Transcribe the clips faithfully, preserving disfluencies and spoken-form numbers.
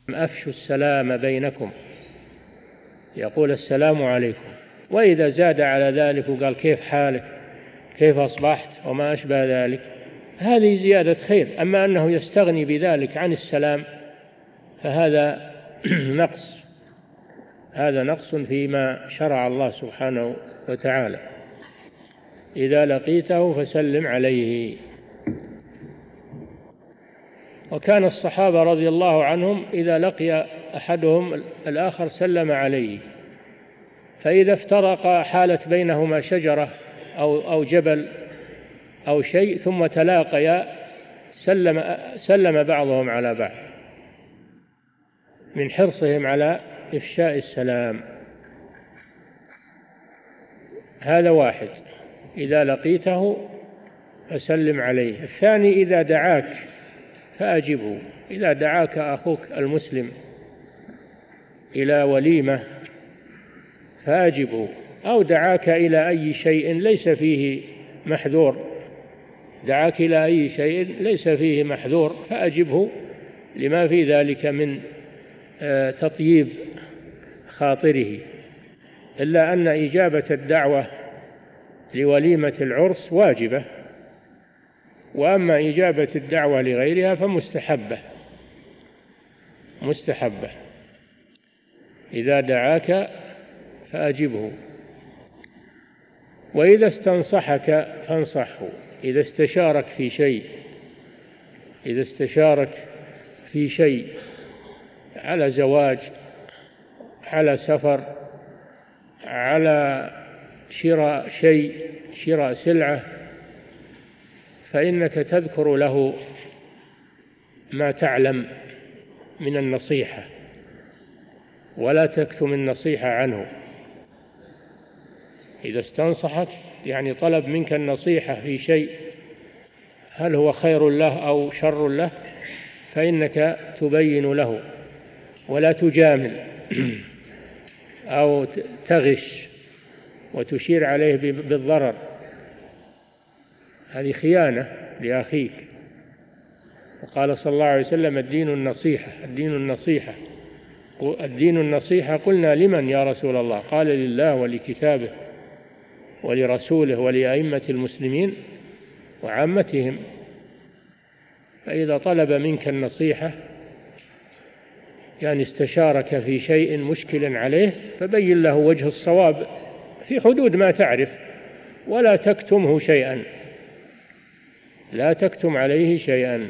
أفشوا السلام بينكم، يقول السلام عليكم. وإذا زاد على ذلك وقال كيف حالك، كيف أصبحت، وما أشبه ذلك، هذه زيادة خير. أما أنه يستغني بذلك عن السلام فهذا نقص، هذا نقص فيما شرع الله سبحانه وتعالى. إذا لقيته فسلم عليه. وكان الصحابة رضي الله عنهم إذا لقي أحدهم الآخر سلم عليه، فإذا افترق حالت بينهما شجرة أو أو جبل أو شيء ثم تلاقيا سلم سلم بعضهم على بعض من حرصهم على إفشاء السلام. هذا واحد، إذا لقيته فسلم عليه. الثاني إذا دعاك فأجبه، إذا دعاك أخوك المسلم إلى وليمة فأجبه، أو دعاك إلى أي شيء ليس فيه محذور، دعاك إلى أي شيء ليس فيه محذور فأجبه لما في ذلك من تطييب خاطره. إلا أن إجابة الدعوة لوليمة العرس واجبة، وأما إجابة الدعوة لغيرها فمستحبة مستحبة. إذا دعاك فأجبه. وإذا استنصحك فانصحه، إذا استشارك في شيء إذا استشارك في شيء على زواج، على سفر، على شراء شيء، شراء سلعة، فإنك تذكر له ما تعلم من النصيحة ولا تكتم النصيحة عنه. إذا استنصحك يعني طلب منك النصيحة في شيء هل هو خير له أو شر له، فإنك تبين له ولا تجامل أو تغش وتشير عليه بالضرر، هذه خيانة لأخيك. وقال صلى الله عليه وسلم الدين النصيحة الدين النصيحة الدين النصيحة. قلنا لمن يا رسول الله؟ قال لله ولكتابه ولرسوله ولأئمة المسلمين وعامتهم. فإذا طلب منك النصيحة يعني استشارك في شيء مشكل عليه فبين له وجه الصواب في حدود ما تعرف، ولا تكتمه شيئا، لا تكتم عليه شيئا.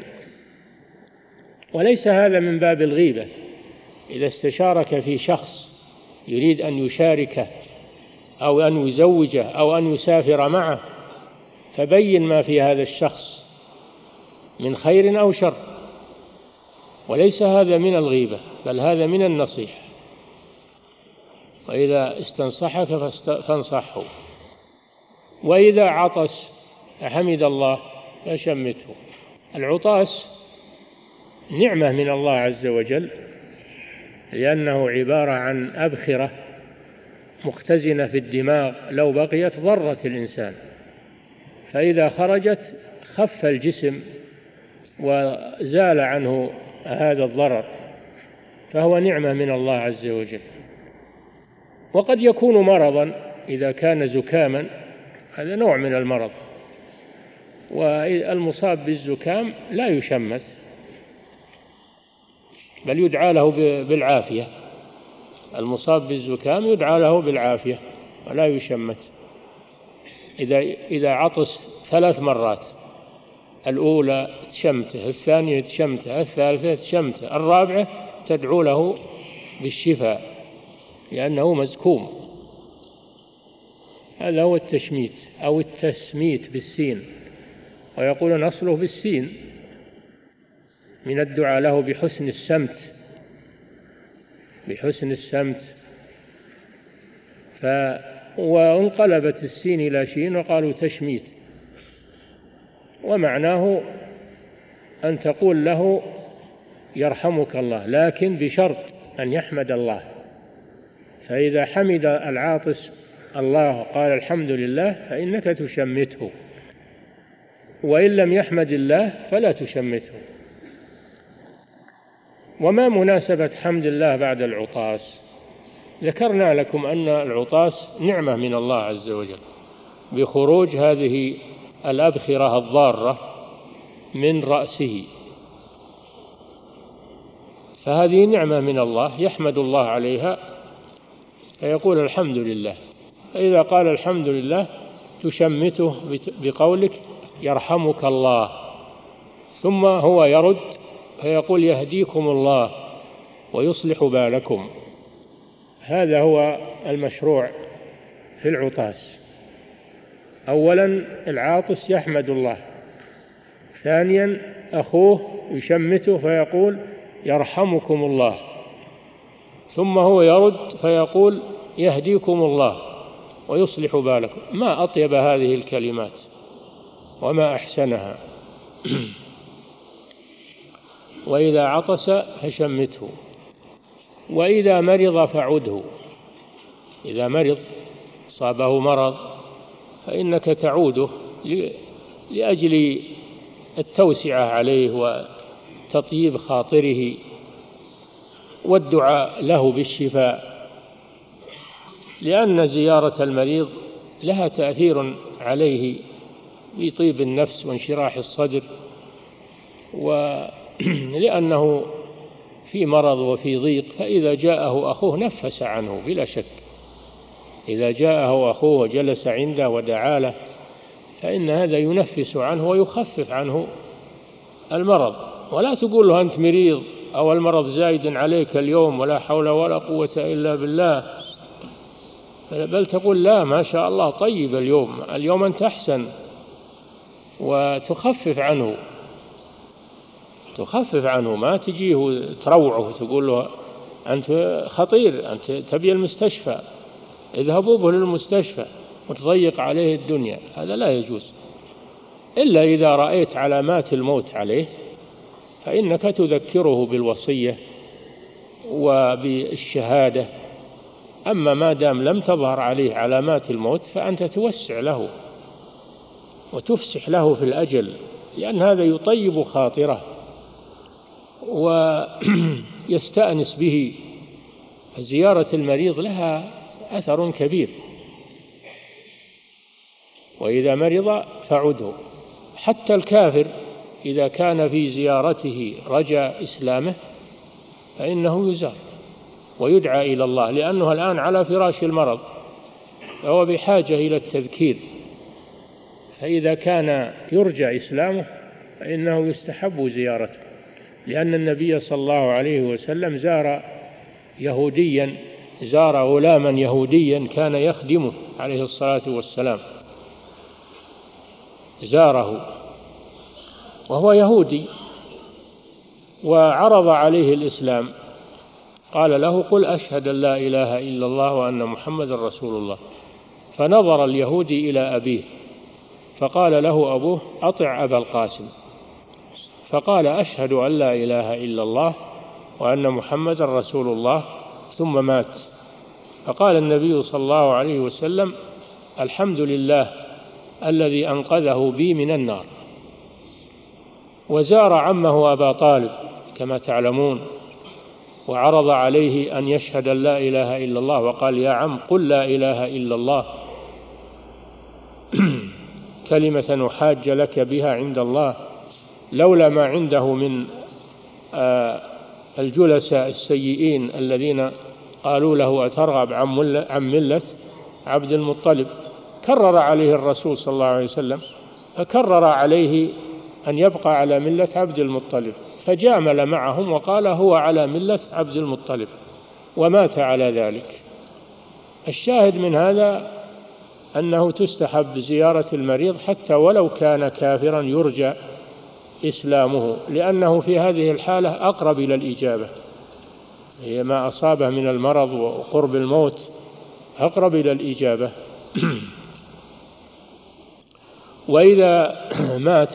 وليس هذا من باب الغيبة. إذا استشارك في شخص يريد أن يشاركه أو أن يزوجه أو أن يسافر معه فبين ما في هذا الشخص من خير أو شر، وليس هذا من الغيبة بل هذا من النصيحة. وإذا استنصحك فانصحه. وإذا عطس فحمد الله فشمته. العطاس نعمة من الله عز وجل، لأنه عبارة عن أبخرة مختزنة في الدماغ لو بقيت ضرت الإنسان، فإذا خرجت خف الجسم وزال عنه هذا الضرر، فهو نعمة من الله عز وجل. وقد يكون مرضا، إذا كان زكاما هذا نوع من المرض، والمصاب بالزكام لا يشمت بل يدعى له بالعافية. المصاب بالزكام يدعى له بالعافية ولا يشمت. إذا إذا عطس ثلاث مرات، الأولى تشمته، الثانية تشمته، الثالثة تشمته، الرابعة تدعو له بالشفاء لأنه مزكوم. هذا هو التشميت أو التسميت بالسين، ويقولون أصله بالسين، من الدعاء له بحسن السمت بحسن السمت ف وانقلبت السين إلى شين وقالوا تشميت، ومعناه أن تقول له يرحمك الله، لكن بشرط أن يحمد الله. فإذا حمد العاطس الله قال الحمد لله فإنك تشمته، وإن لم يحمد الله فلا تشمته. وما مناسبة حمد الله بعد العطاس؟ ذكرنا لكم أن العطاس نعمة من الله عز وجل بخروج هذه الأبخرة الضارة من رأسه، فهذه نعمة من الله يحمد الله عليها فيقول الحمد لله. فإذا قال الحمد لله تشمته بقولك يرحمك الله، ثم هو يرد فيقول يهديكم الله ويصلح بالكم. هذا هو المشروع في العطاس. أولا العاطس يحمد الله، ثانيا أخوه يشمته فيقول يرحمكم الله، ثم هو يرد فيقول يهديكم الله ويصلح بالكم. ما أطيب هذه الكلمات وما أحسنها. وإذا عطس فشمته، وإذا مرض فعده. إذا مرض صابه مرض فإنك تعوده لأجل التوسعة عليه وتطيب خاطره والدعاء له بالشفاء، لأن زيارة المريض لها تأثير عليه بطيب النفس وانشراح الصدر، ولأنه في مرض وفي ضيق، فإذا جاءه أخوه نفس عنه بلا شك. إذا جاءه أخوه وجلس عنده ودعا له فإن هذا ينفس عنه ويخفف عنه المرض. ولا تقول له أنت مريض أو المرض زايد عليك اليوم ولا حول ولا قوة إلا بالله، بل تقول لا ما شاء الله طيب اليوم، اليوم أنت أحسن، وتخفف عنه تخفف عنه ما تجيه تروعه تقول له أنت خطير، أنت تبي المستشفى، اذهبوا به للمستشفى وتضيق عليه الدنيا. هذا لا يجوز، إلا إذا رأيت علامات الموت عليه فإنك تذكره بالوصية وبالشهادة. أما ما دام لم تظهر عليه علامات الموت فأنت توسع له وتفسح له في الأجل، لأن هذا يطيب خاطره ويستأنس به. زيارة المريض لها أثر كبير. وإذا مرض فعده. حتى الكافر إذا كان في زيارته رجاء إسلامه فإنه يزار ويدعى إلى الله، لأنه الآن على فراش المرض فهو بحاجة إلى التذكير. فإذا كان يرجى إسلامه فإنه يستحب زيارته، لأن النبي صلى الله عليه وسلم زار يهوديا، زار غلاما يهوديا كان يخدمه عليه الصلاة والسلام، زاره وهو يهودي وعرض عليه الإسلام، قال له قل أشهد أن لا إله إلا الله وأن محمد رسول الله. فنظر اليهودي إلى أبيه فقال له أبوه أطع أبا القاسم، فقال أشهد أن لا إله إلا الله وأن محمد رسول الله، ثم مات. فقال النبي صلى الله عليه وسلم الحمد لله الذي أنقذه بي من النار. وزار عمه أبا طالب كما تعلمون، وعرض عليه أن يشهد أن لا إله إلا الله، وقال يا عم قل لا إله إلا الله كلمة أحاج لك بها عند الله، لولا ما عنده من الجلساء السيئين الذين قالوا له أترغب عن ملة عبد المطلب. كرر عليه الرسول صلى الله عليه وسلم، فكرر عليه أن يبقى على ملة عبد المطلب، فجامل معهم وقال هو على ملة عبد المطلب، ومات على ذلك. الشاهد من هذا أنه تستحب زيارة المريض حتى ولو كان كافرا يرجى إسلامه، لأنه في هذه الحالة أقرب إلى الإجابة، هي ما أصابه من المرض وقرب الموت أقرب إلى الإجابة. وإذا مات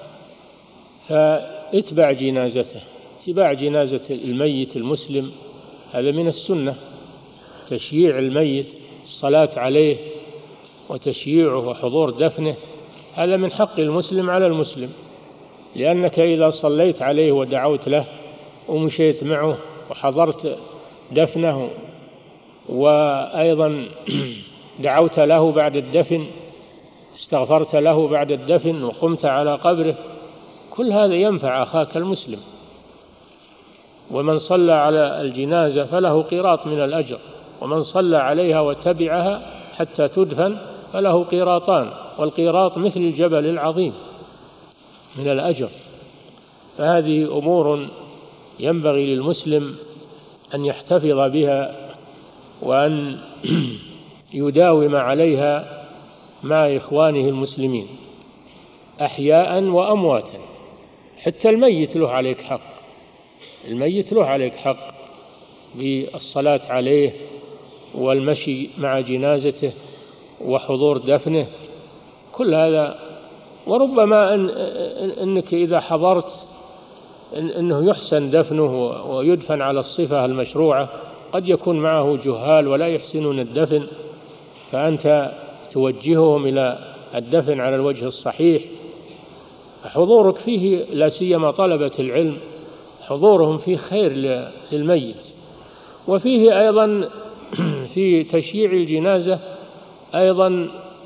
فاتبع جنازته، اتباع جنازة الميت المسلم هذا من السنة، تشييع الميت، الصلاة عليه وتشييعه وحضور دفنه، هذا من حق المسلم على المسلم، لأنك إذا صليت عليه ودعوت له ومشيت معه وحضرت دفنه، وأيضا دعوت له بعد الدفن، استغفرت له بعد الدفن وقمت على قبره، كل هذا ينفع أخاك المسلم. ومن صلى على الجنازة فله قيراط من الأجر، ومن صلى عليها وتبعها حتى تدفن فله قيراطان، والقيراط مثل الجبل العظيم من الأجر. فهذه أمور ينبغي للمسلم أن يحتفظ بها وأن يداوم عليها مع إخوانه المسلمين أحياء وأمواتا. حتى الميت له عليك حق، الميت له عليك حق بالصلاة عليه والمشي مع جنازته وحضور دفنه، كل هذا. وربما إن إنك إذا حضرت إن إنه يحسن دفنه ويدفن على الصفة المشروعة، قد يكون معه جهال ولا يحسنون الدفن، فأنت توجههم إلى الدفن على الوجه الصحيح. فحضورك فيه، لا سيما طلبة العلم، حضورهم فيه خير للميت. وفيه أيضا في تشييع الجنازة أيضا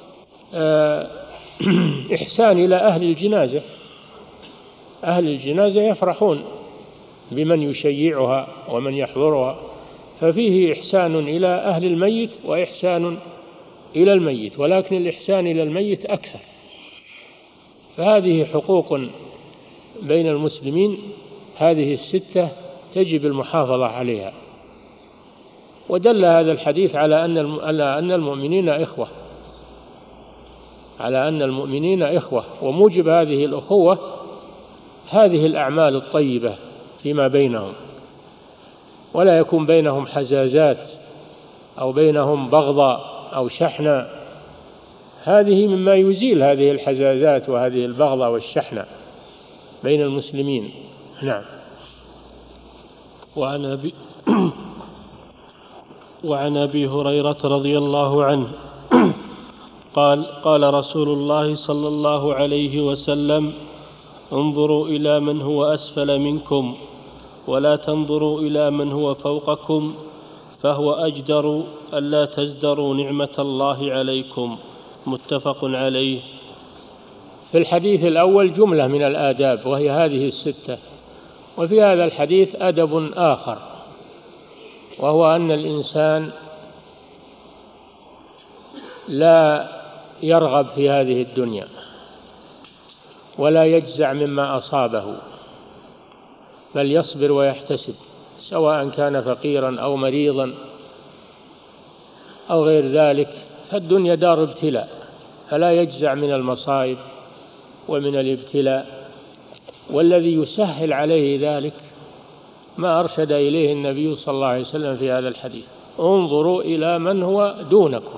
إحسان إلى أهل الجنازة. أهل الجنازة يفرحون بمن يشيعها ومن يحضرها، ففيه إحسان إلى أهل الميت وإحسان إلى الميت، ولكن الإحسان إلى الميت أكثر. فهذه حقوق بين المسلمين، هذه الستة تجب المحافظة عليها. ودل هذا الحديث على أن على أن المؤمنين إخوة، على أن المؤمنين إخوة، وموجب هذه الأخوة هذه الأعمال الطيبة فيما بينهم، ولا يكون بينهم حزازات أو بينهم بغضاء أو شحنة. هذه مما يزيل هذه الحزازات وهذه البغضاء والشحنة بين المسلمين. نعم. وعن أبي وعن أبي هريرة رضي الله عنه قال قال رسول الله صلى الله عليه وسلم: انظروا إلى من هو أسفل منكم ولا تنظروا إلى من هو فوقكم، فهو أجدر ألا تزدروا نعمة الله عليكم. متفق عليه. في الحديث الأول جملة من الآداب وهي هذه الستة، وفي هذا الحديث أدب آخر، وهو أن الإنسان لا يرغب في هذه الدنيا ولا يجزع مما أصابه، بل يصبر ويحتسب، سواء كان فقيرا أو مريضا أو غير ذلك. فالدنيا دار ابتلاء، فلا يجزع من المصائب ومن الابتلاء. والذي يسهل عليه ذلك ما أرشد إليه النبي صلى الله عليه وسلم في هذا الحديث: انظروا إلى من هو دونكم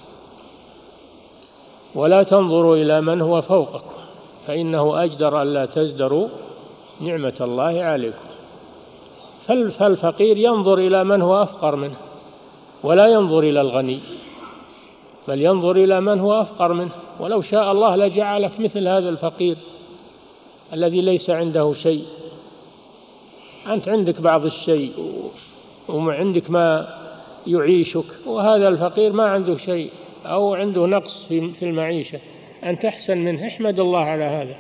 ولا تنظروا إلى من هو فوقكم، فإنه أجدر ألا تزدروا نعمة الله عليكم. فالفقير ينظر إلى من هو أفقر منه ولا ينظر إلى الغني، بل ينظر إلى من هو أفقر منه. ولو شاء الله لجعلك مثل هذا الفقير الذي ليس عنده شيء. أنت عندك بعض الشيء وعندك ما يعيشك، وهذا الفقير ما عنده شيء أو عنده نقص في المعيشة، أنت أحسن منه، احمد الله على هذا.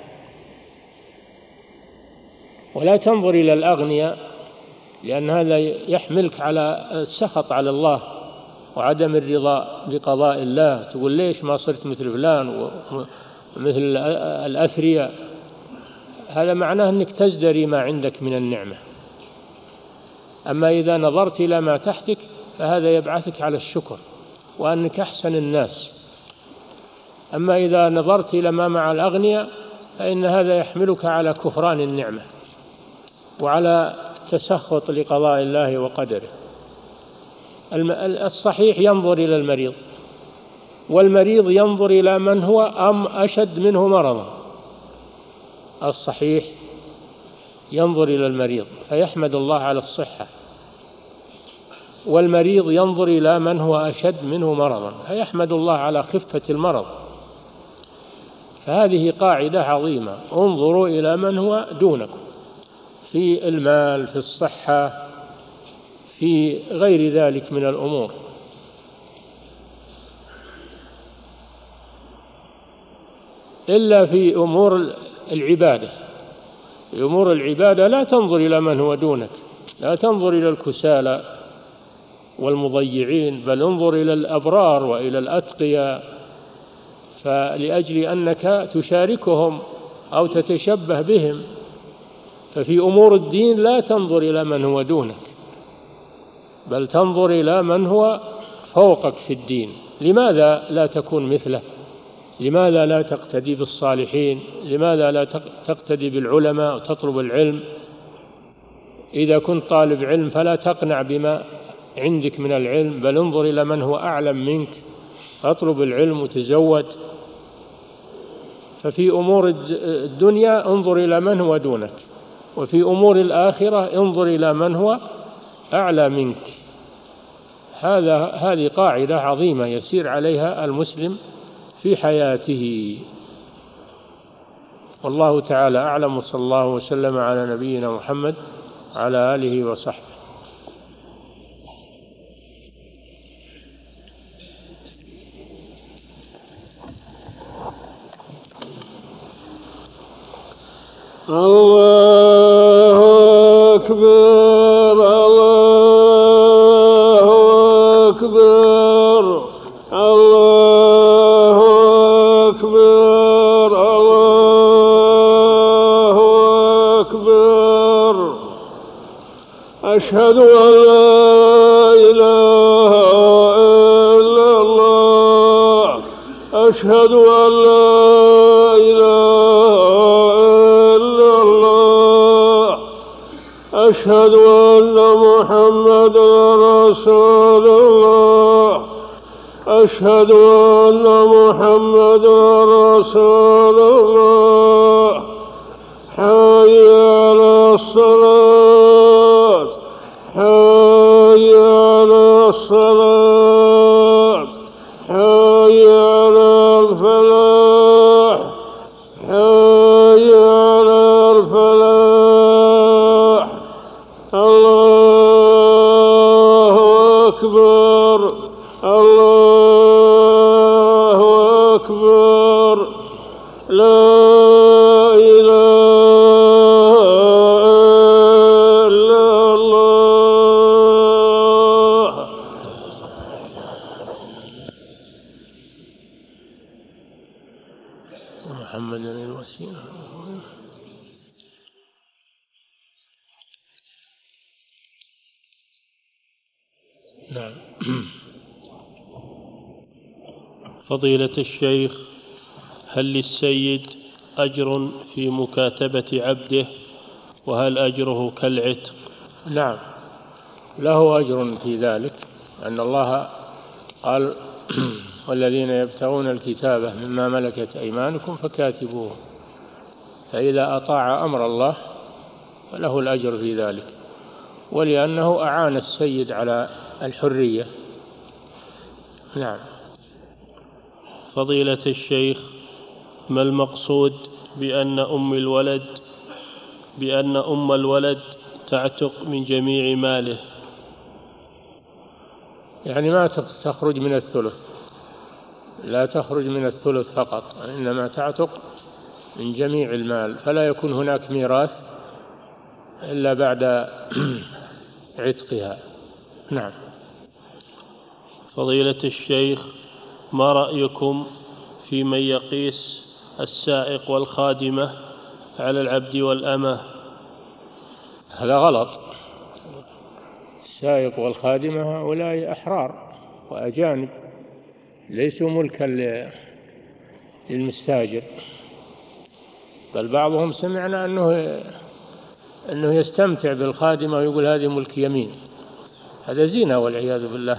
ولا تنظر إلى الأغنياء، لأن هذا يحملك على السخط على الله وعدم الرضا بقضاء الله. تقول ليش ما صرت مثل فلان ومثل الأثرياء؟ هذا معناه أنك تزدري ما عندك من النعمة. أما إذا نظرت إلى ما تحتك فهذا يبعثك على الشكر وأنك أحسن الناس. أما إذا نظرت إلى ما مع الأغنياء فإن هذا يحملك على كفران النعمة وعلى التسخط لقضاء الله وقدره. الصحيح ينظر إلى المريض، والمريض ينظر إلى من هو أم أشد منه مرضا. الصحيح ينظر إلى المريض فيحمد الله على الصحة، والمريض ينظر إلى من هو أشد منه مرضا فيحمد الله على خفة المرض. فهذه قاعدة عظيمة: انظروا إلى من هو دونكم. في المال، في الصحة، في غير ذلك من الأمور. إلا في أمور العبادة. في أمور العبادة لا تنظر إلى من هو دونك، لا تنظر إلى الكسالى والمضيعين، بل انظر إلى الأبرار وإلى الأتقياء، فلأجل أنك تشاركهم أو تتشبه بهم. ففي أمور الدين لا تنظر إلى من هو دونك، بل تنظر إلى من هو فوقك في الدين. لماذا لا تكون مثله؟ لماذا لا تقتدي بالصالحين؟ لماذا لا تقتدي بالعلماء وتطلب العلم؟ إذا كنت طالب علم فلا تقنع بما عندك من العلم، بل انظر إلى من هو أعلم منك، اطلب العلم وتزود. ففي أمور الدنيا انظر إلى من هو دونك، وفي أمور الآخرة انظر إلى من هو أعلى منك. هذا هذه قاعدة عظيمة يسير عليها المسلم في حياته. والله تعالى أعلم، وصلى الله وسلم على نبينا محمد وعلى آله وصحبه. الله أكبر، الله أكبر، الله أكبر، الله أكبر. أشهد أن لا إله إلا الله، أشهد أن لا إله إلا الله، أشهد أن محمدا رسول الله، أشهد أن محمدا رسول الله. حي على الصلاة، حي على الصلاة، حي على الفلاح، حي على الفلاح. الله أكبر، الله أكبر. لا إله إلا الله. محمد الوسيلة. نعم. فضيلة الشيخ، هل للسيد أجر في مكاتبة عبده؟ وهل أجره كالعتق؟ نعم، له أجر في ذلك، أن الله قال والذين يبتغون الكتابة مما ملكت أيمانكم فكاتبوهم. فإذا أطاع أمر الله فله الأجر في ذلك، ولأنه أعان السيد على الحرية. نعم. فضيلة الشيخ، ما المقصود بأن أم الولد بأن أم الولد تعتق من جميع ماله؟ يعني ما تخرج من الثلث، لا تخرج من الثلث فقط، إنما تعتق من جميع المال، فلا يكون هناك ميراث إلا بعد عتقها. نعم. فضيلة الشيخ، ما رأيكم في من يقيس السائق والخادمة على العبد والأمة؟ هذا غلط. السائق والخادمة هؤلاء أحرار وأجانب، ليسوا ملكا للمستاجر، بل بعضهم سمعنا أنه أنه يستمتع بالخادمة ويقول هذه ملك يمين. هذا زنا والعياذ بالله،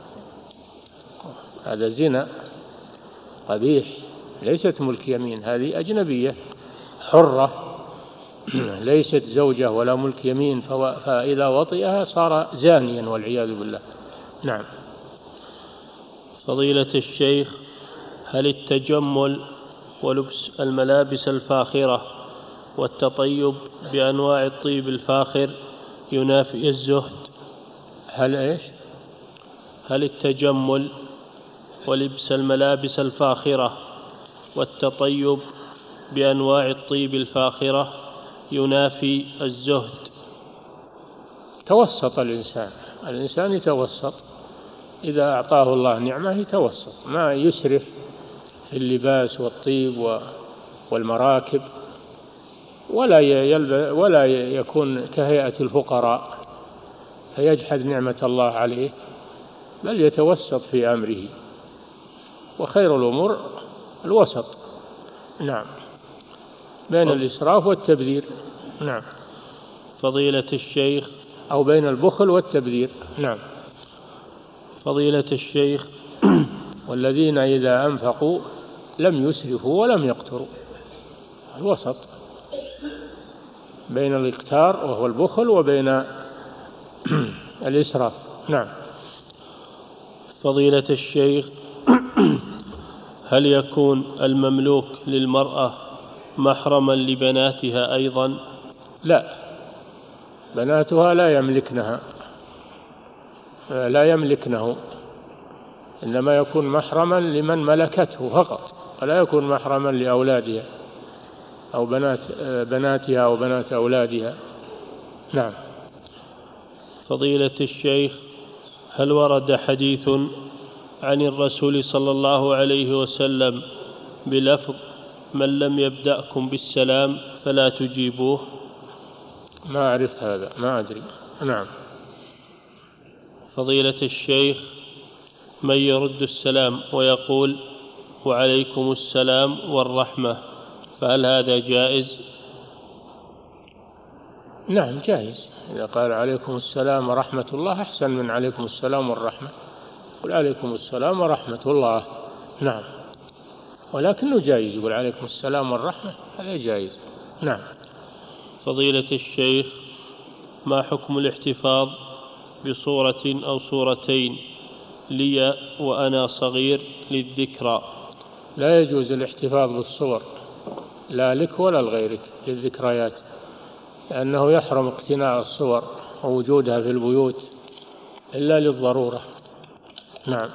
هذا زنا قبيح، ليست ملك يمين، هذه أجنبية حرة ليست زوجة ولا ملك يمين، فإذا وطئها صار زانيا والعياذ بالله. نعم. فضيلة الشيخ، هل التجمل ولبس الملابس الفاخرة والتطيب بأنواع الطيب الفاخر ينافي الزهد؟ هل إيش؟ هل التجمل ولبس الملابس الفاخرة والتطيب بأنواع الطيب الفاخرة ينافي الزهد؟ توسط الإنسان الإنسان يتوسط، إذا أعطاه الله نعمة يتوسط، ما يسرف في اللباس والطيب والمراكب، ولا يلبس ولا يكون كهيئة الفقراء فيجحد نعمة الله عليه، بل يتوسط في أمره، وخير الأمور الوسط. نعم، بين الإسراف والتبذير. نعم. فضيلة الشيخ، أو بين البخل والتبذير. نعم. فضيلة الشيخ والذين إذا أنفقوا لم يسرفوا ولم يقتروا، الوسط بين الإقتار وهو البخل وبين الإسراف. نعم. فضيلة الشيخ، هل يكون المملوك للمرأة محرما لبناتها أيضا؟ لا، بناتها لا يملكنها لا يملكنه، إنما يكون محرما لمن ملكته فقط، ولا يكون محرما لأولادها أو بنات بناتها أو بنات أولادها. نعم. فضيلة الشيخ، هل ورد حديث عن الرسول صلى الله عليه وسلم بلفظ من لم يبدأكم بالسلام فلا تجيبوه؟ ما أعرف هذا، ما أدري. نعم. فضيلة الشيخ، من يرد السلام ويقول وعليكم السلام والرحمة، فهل هذا جائز؟ نعم جائز، إذا قال عليكم السلام ورحمة الله أحسن من عليكم السلام والرحمة، قل عليكم السلام ورحمة الله. نعم، ولكنه جائز يقول عليكم السلام والرحمة، هذا جائز. نعم. فضيلة الشيخ، ما حكم الاحتفاظ بصورة أو صورتين لي وأنا صغير للذكرى؟ لا يجوز الاحتفاظ بالصور، لا لك ولا لغيرك، للذكريات، لأنه يحرم اقتناء الصور ووجودها في البيوت إلا للضرورة. نعم.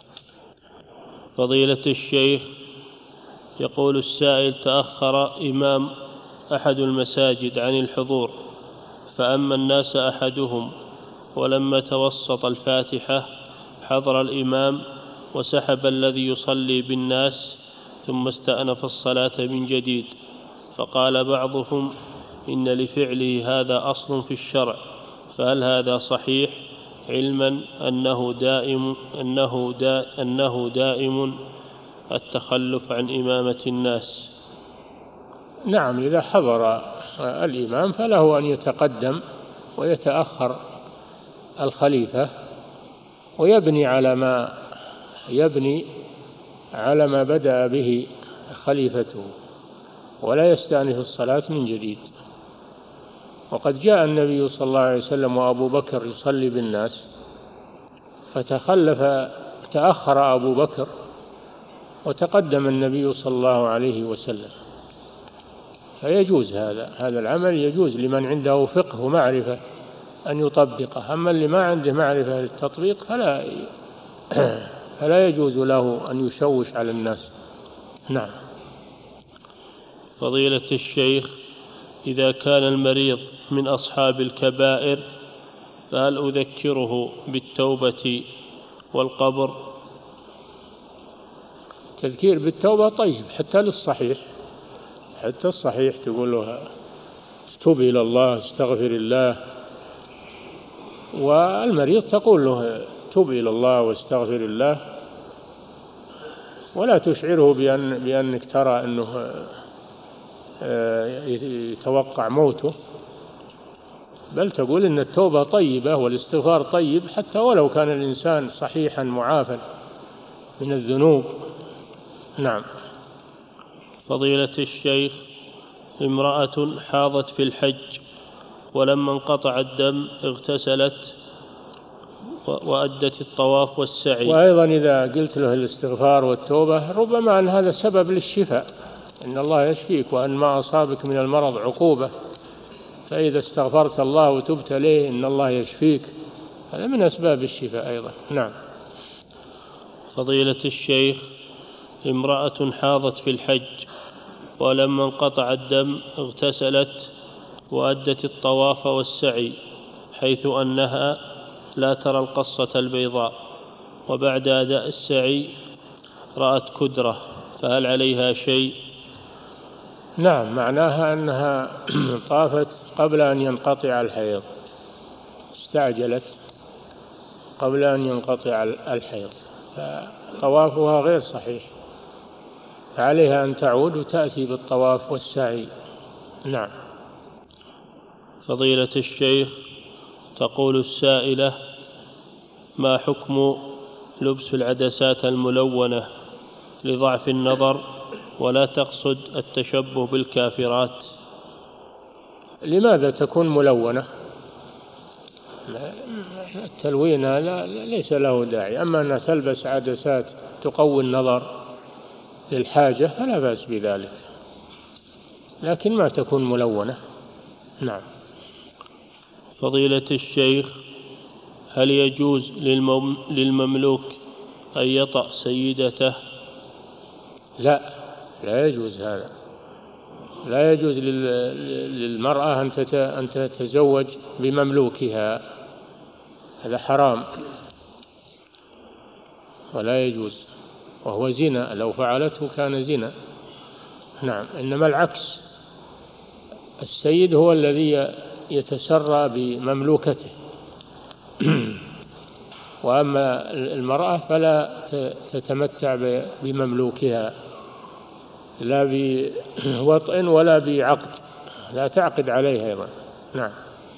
فضيلة الشيخ، يقول السائل: تأخر إمام أحد المساجد عن الحضور، فأما الناس أحدهم، ولما توسط الفاتحة حضر الإمام وسحب الذي يصلي بالناس ثم استأنف الصلاة من جديد، فقال بعضهم إن لفعله هذا أصل في الشرع، فهل هذا صحيح، علما أنه دائم أنه دا أنه دائم التخلف عن إمامة الناس؟ نعم، إذا حضر الإمام فله أن يتقدم ويتأخر الخليفة، ويبني على ما يبني على ما بدأ به خليفته، ولا يستأنف الصلاة من جديد. وقد جاء النبي صلى الله عليه وسلم وأبو بكر يصلي بالناس، فتخلف تأخر أبو بكر وتقدم النبي صلى الله عليه وسلم، فيجوز هذا هذا العمل يجوز لمن عنده فقه ومعرفة أن يطبقه، أما اللي ما عنده معرفة للتطبيق فلا فلا يجوز له أن يشوش على الناس. نعم. فضيلة الشيخ، إذا كان المريض من أصحاب الكبائر فهل أذكره بالتوبة والقبر؟ التذكير بالتوبة طيب، حتى للصحيح، حتى الصحيح تقول له تب إلى الله، استغفر الله، والمريض تقول له تب إلى الله واستغفر الله، ولا تشعره بأن بأنك ترى أنه يتوقع موته، بل تقول إن التوبة طيبة والاستغفار طيب، حتى ولو كان الإنسان صحيحا معافى من الذنوب. نعم. فضيلة الشيخ، امرأة حاضت في الحج ولما انقطع الدم اغتسلت وأدت الطواف والسعي، وأيضا إذا قلت له الاستغفار والتوبة ربما أن هذا سبب للشفاء، إن الله يشفيك، وأن ما أصابك من المرض عقوبة، فإذا استغفرت الله وتبت إليه إن الله يشفيك، هذا من أسباب الشفاء أيضا. نعم. فضيلة الشيخ، امرأة حاضت في الحج ولما انقطع الدم اغتسلت وأدت الطواف والسعي، حيث أنها لا ترى القصة البيضاء، وبعد أداء السعي رأت كدرة، فهل عليها شيء؟ نعم، معناها أنها طافت قبل أن ينقطع الحيض، استعجلت قبل أن ينقطع الحيض، فطوافها غير صحيح، فعليها أن تعود وتأتي بالطواف والسعي. نعم. فضيلة الشيخ، تقول السائلة: ما حكم لبس العدسات الملونة لضعف النظر ولا تقصد التشبه بالكافرات؟ لماذا تكون ملونة؟ التلوين هذا ليس له داعي. أما أنها تلبس عدسات تقوي النظر للحاجة فلا بأس بذلك، لكن ما تكون ملونة. نعم. فضيلة الشيخ، هل يجوز للمملوك أن يطأ سيدته؟ لا، لا يجوز هذا. لا يجوز للمرأة أن تتزوج بمملوكها، هذا حرام ولا يجوز، وهو زنا، لو فعلته كان زنا. نعم. إنما العكس، السيد هو الذي يتسرى بمملوكته، وأما المرأة فلا تتمتع بمملوكها، لا بوطء ولا بعقد، لا تعقد عليها أيضا. نعم.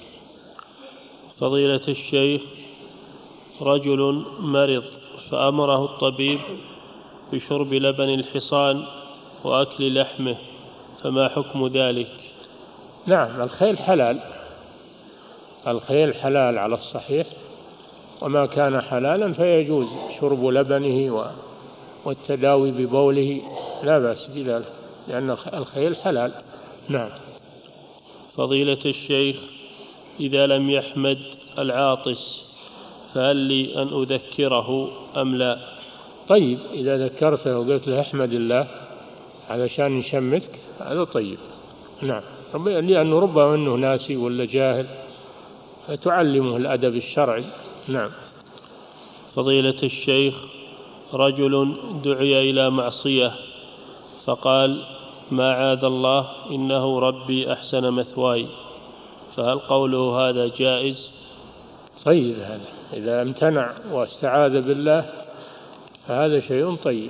فضيلة الشيخ، رجل مرض فأمره الطبيب بشرب لبن الحصان وأكل لحمه، فما حكم ذلك؟ نعم، الخيل حلال، الخيل حلال على الصحيح، وما كان حلالا فيجوز شرب لبنه والتداوي ببوله، لا بأس بذلك، لأن الخيل حلال. نعم. فضيلة الشيخ، إذا لم يحمد العاطس فهل لي أن أذكره أم لا؟ طيب، إذا ذكرته وقلت له احمد الله علشان يشمتك هذا طيب. نعم، لأنه ربما أنه ناسي ولا جاهل، فتعلمه الأدب الشرعي. نعم. فضيلة الشيخ، رجل دعي إلى معصية فقال: ما عاذ الله إنه ربي أحسن مثواي، فهل قوله هذا جائز؟ طيب، هذا إذا امتنع واستعاذ بالله فهذا شيء طيب.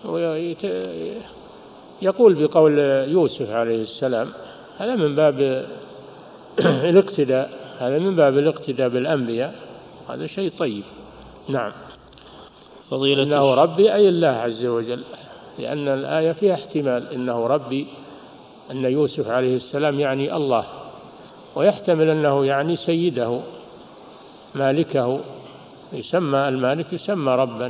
يقول بقول يوسف عليه السلام، هذا من باب الاقتداء، هذا من باب الاقتداء بالأنبياء، هذا شيء طيب. نعم. فضيلة إنه ربي أي الله عز وجل، لأن الآية فيها احتمال إنه ربي أن يوسف عليه السلام يعني الله، ويحتمل أنه يعني سيده مالكه، يسمى المالك يسمى ربا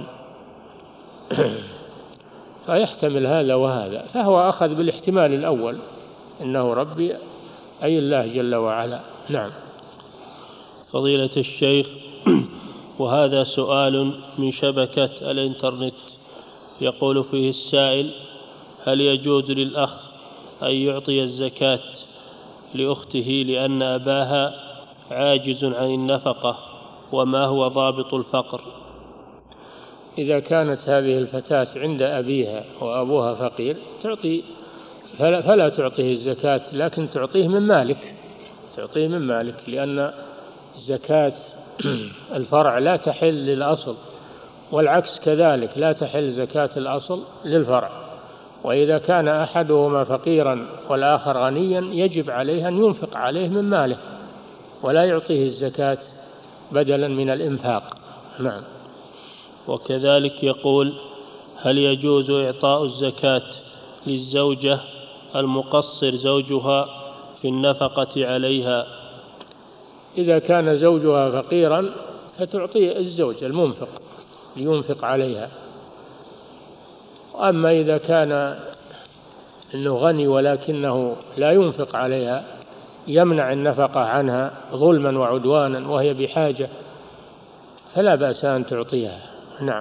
فيحتمل هذا وهذا، فهو أخذ بالاحتمال الأول، إنه ربي أي الله جل وعلا. نعم. فضيلة الشيخ، وهذا سؤال من شبكة الإنترنت، يقول فيه السائل: هل يجوز للأخ أن يعطي الزكاة لأخته لأن أباها عاجز عن النفقة، وما هو ضابط الفقر؟ إذا كانت هذه الفتاة عند أبيها وأبوها فقير تعطي، فلا, فلا تعطيه الزكاة، لكن تعطيه من مالك، تعطيه من مالك، لأن زكاة الفرع لا تحل للأصل، والعكس كذلك، لا تحل زكاة الأصل للفرع. وإذا كان أحدهما فقيرا والآخر غنيا يجب عليه أن ينفق عليه من ماله، ولا يعطيه الزكاة بدلا من الإنفاق. نعم. وكذلك يقول: هل يجوز إعطاء الزكاة للزوجة المقصر زوجها في النفقة عليها؟ إذا كان زوجها فقيرا فتعطيه الزوج المنفق لينفق عليها، وأما إذا كان إنه غني ولكنه لا ينفق عليها، يمنع النفقة عنها ظلما وعدوانا وهي بحاجة، فلا بأس أن تعطيها. نعم.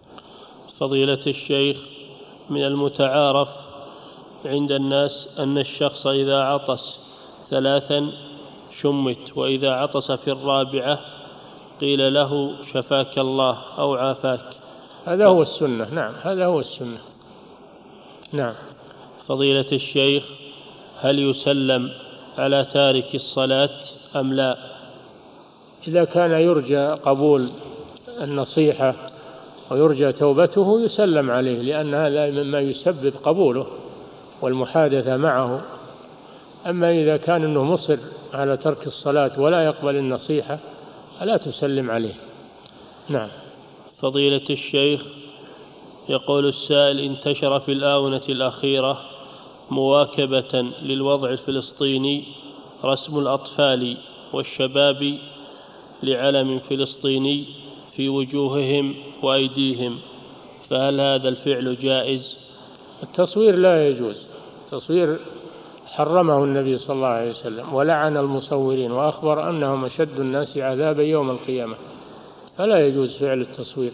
فضيلة الشيخ، من المتعارف عند الناس أن الشخص إذا عطس ثلاثا شمت، وإذا عطس في الرابعة قيل له شفاك الله أو عافاك. هذا ف... هو السنة. نعم، هذا هو السنة. نعم. فضيلة الشيخ، هل يسلم على تارك الصلاة أم لا؟ إذا كان يرجى قبول النصيحة ويرجى توبته يسلم عليه، لأن هذا مما يسبب قبوله والمحادثة معه. أما إذا كان أنه مصر على ترك الصلاة ولا يقبل النصيحة فلا تسلم عليه. نعم. فضيلة الشيخ، يقول السائل: انتشر في الآونة الأخيرة مواكبة للوضع الفلسطيني رسم الأطفال والشباب لعلم فلسطيني في وجوههم وأيديهم، فهل هذا الفعل جائز؟ التصوير لا يجوز. التصوير حرمه النبي صلى الله عليه وسلم ولعن المصورين وأخبر أنهم أشد الناس عذابا يوم القيامة، فلا يجوز فعل التصوير،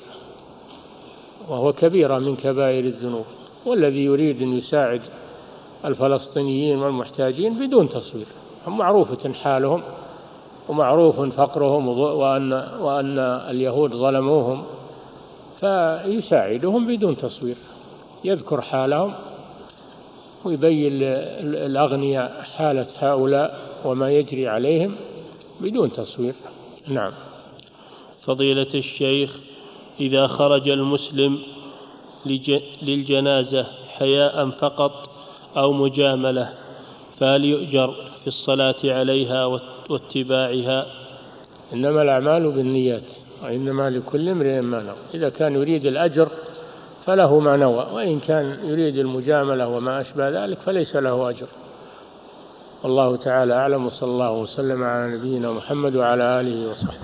وهو كبيرة من كبائر الذنوب. والذي يريد أن يساعد الفلسطينيين والمحتاجين بدون تصوير، هم معروفة حالهم ومعروف فقرهم وأن, وأن اليهود ظلموهم، فيساعدهم بدون تصوير، يذكر حالهم ويبين الأغنياء حالة هؤلاء وما يجري عليهم بدون تصوير. نعم. فضيلة الشيخ، إذا خرج المسلم للجنازة حياء فقط أو مجاملة فهل يؤجر في الصلاة عليها واتباعها؟ إنما الأعمال بالنيات وإنما لكل امرئ ما نوى. إذا كان يريد الأجر فله ما نوى، وإن كان يريد المجاملة وما أشبه ذلك فليس له أجر. والله تعالى أعلم، وصلى الله وسلم على نبينا محمد وعلى آله وصحبه.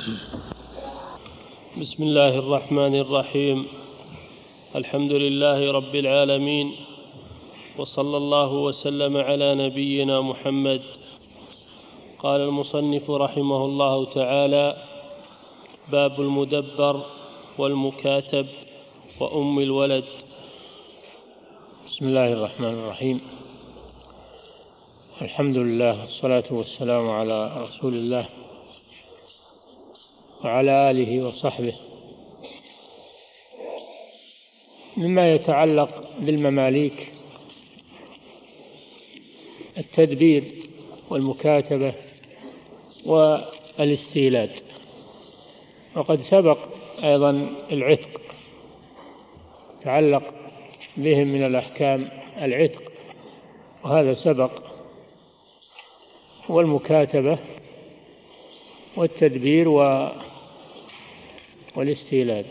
بسم الله الرحمن الرحيم. الحمد لله رب العالمين، وصلى الله وسلم على نبينا محمد. قال المصنف رحمه الله تعالى: باب المدبر والمكاتب وأم الولد. بسم الله الرحمن الرحيم. الحمد لله، والصلاة والسلام على رسول الله وعلى آله وصحبه. مما يتعلق بالمماليك التدبير والمكاتبة والاستيلاد، وقد سبق أيضا العتق تعلق بهم من الأحكام العتق، وهذا سبق، والمكاتبة والتدبير والاستيلاد.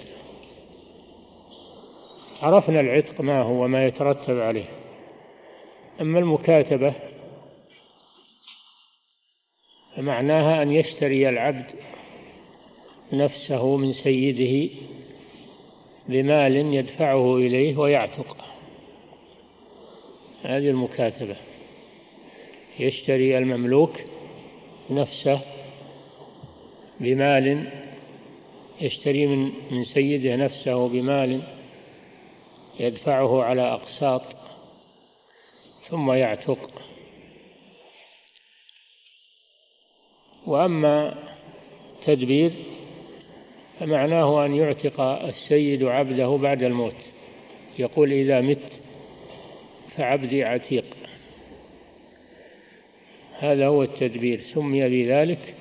عرفنا العتق ما هو وما يترتب عليه. أما المكاتبة فمعناها أن يشتري العبد نفسه من سيده بمال يدفعه إليه ويعتق، هذه المكاتبة. يشتري المملوك نفسه بمال، يشتري من من سيده نفسه بمال يدفعه على أقساط ثم يعتق. وأما تدبير فمعناه أن يعتق السيد عبده بعد الموت، يقول: إذا مت فعبدي عتيق. هذا هو التدبير، سمي بذلك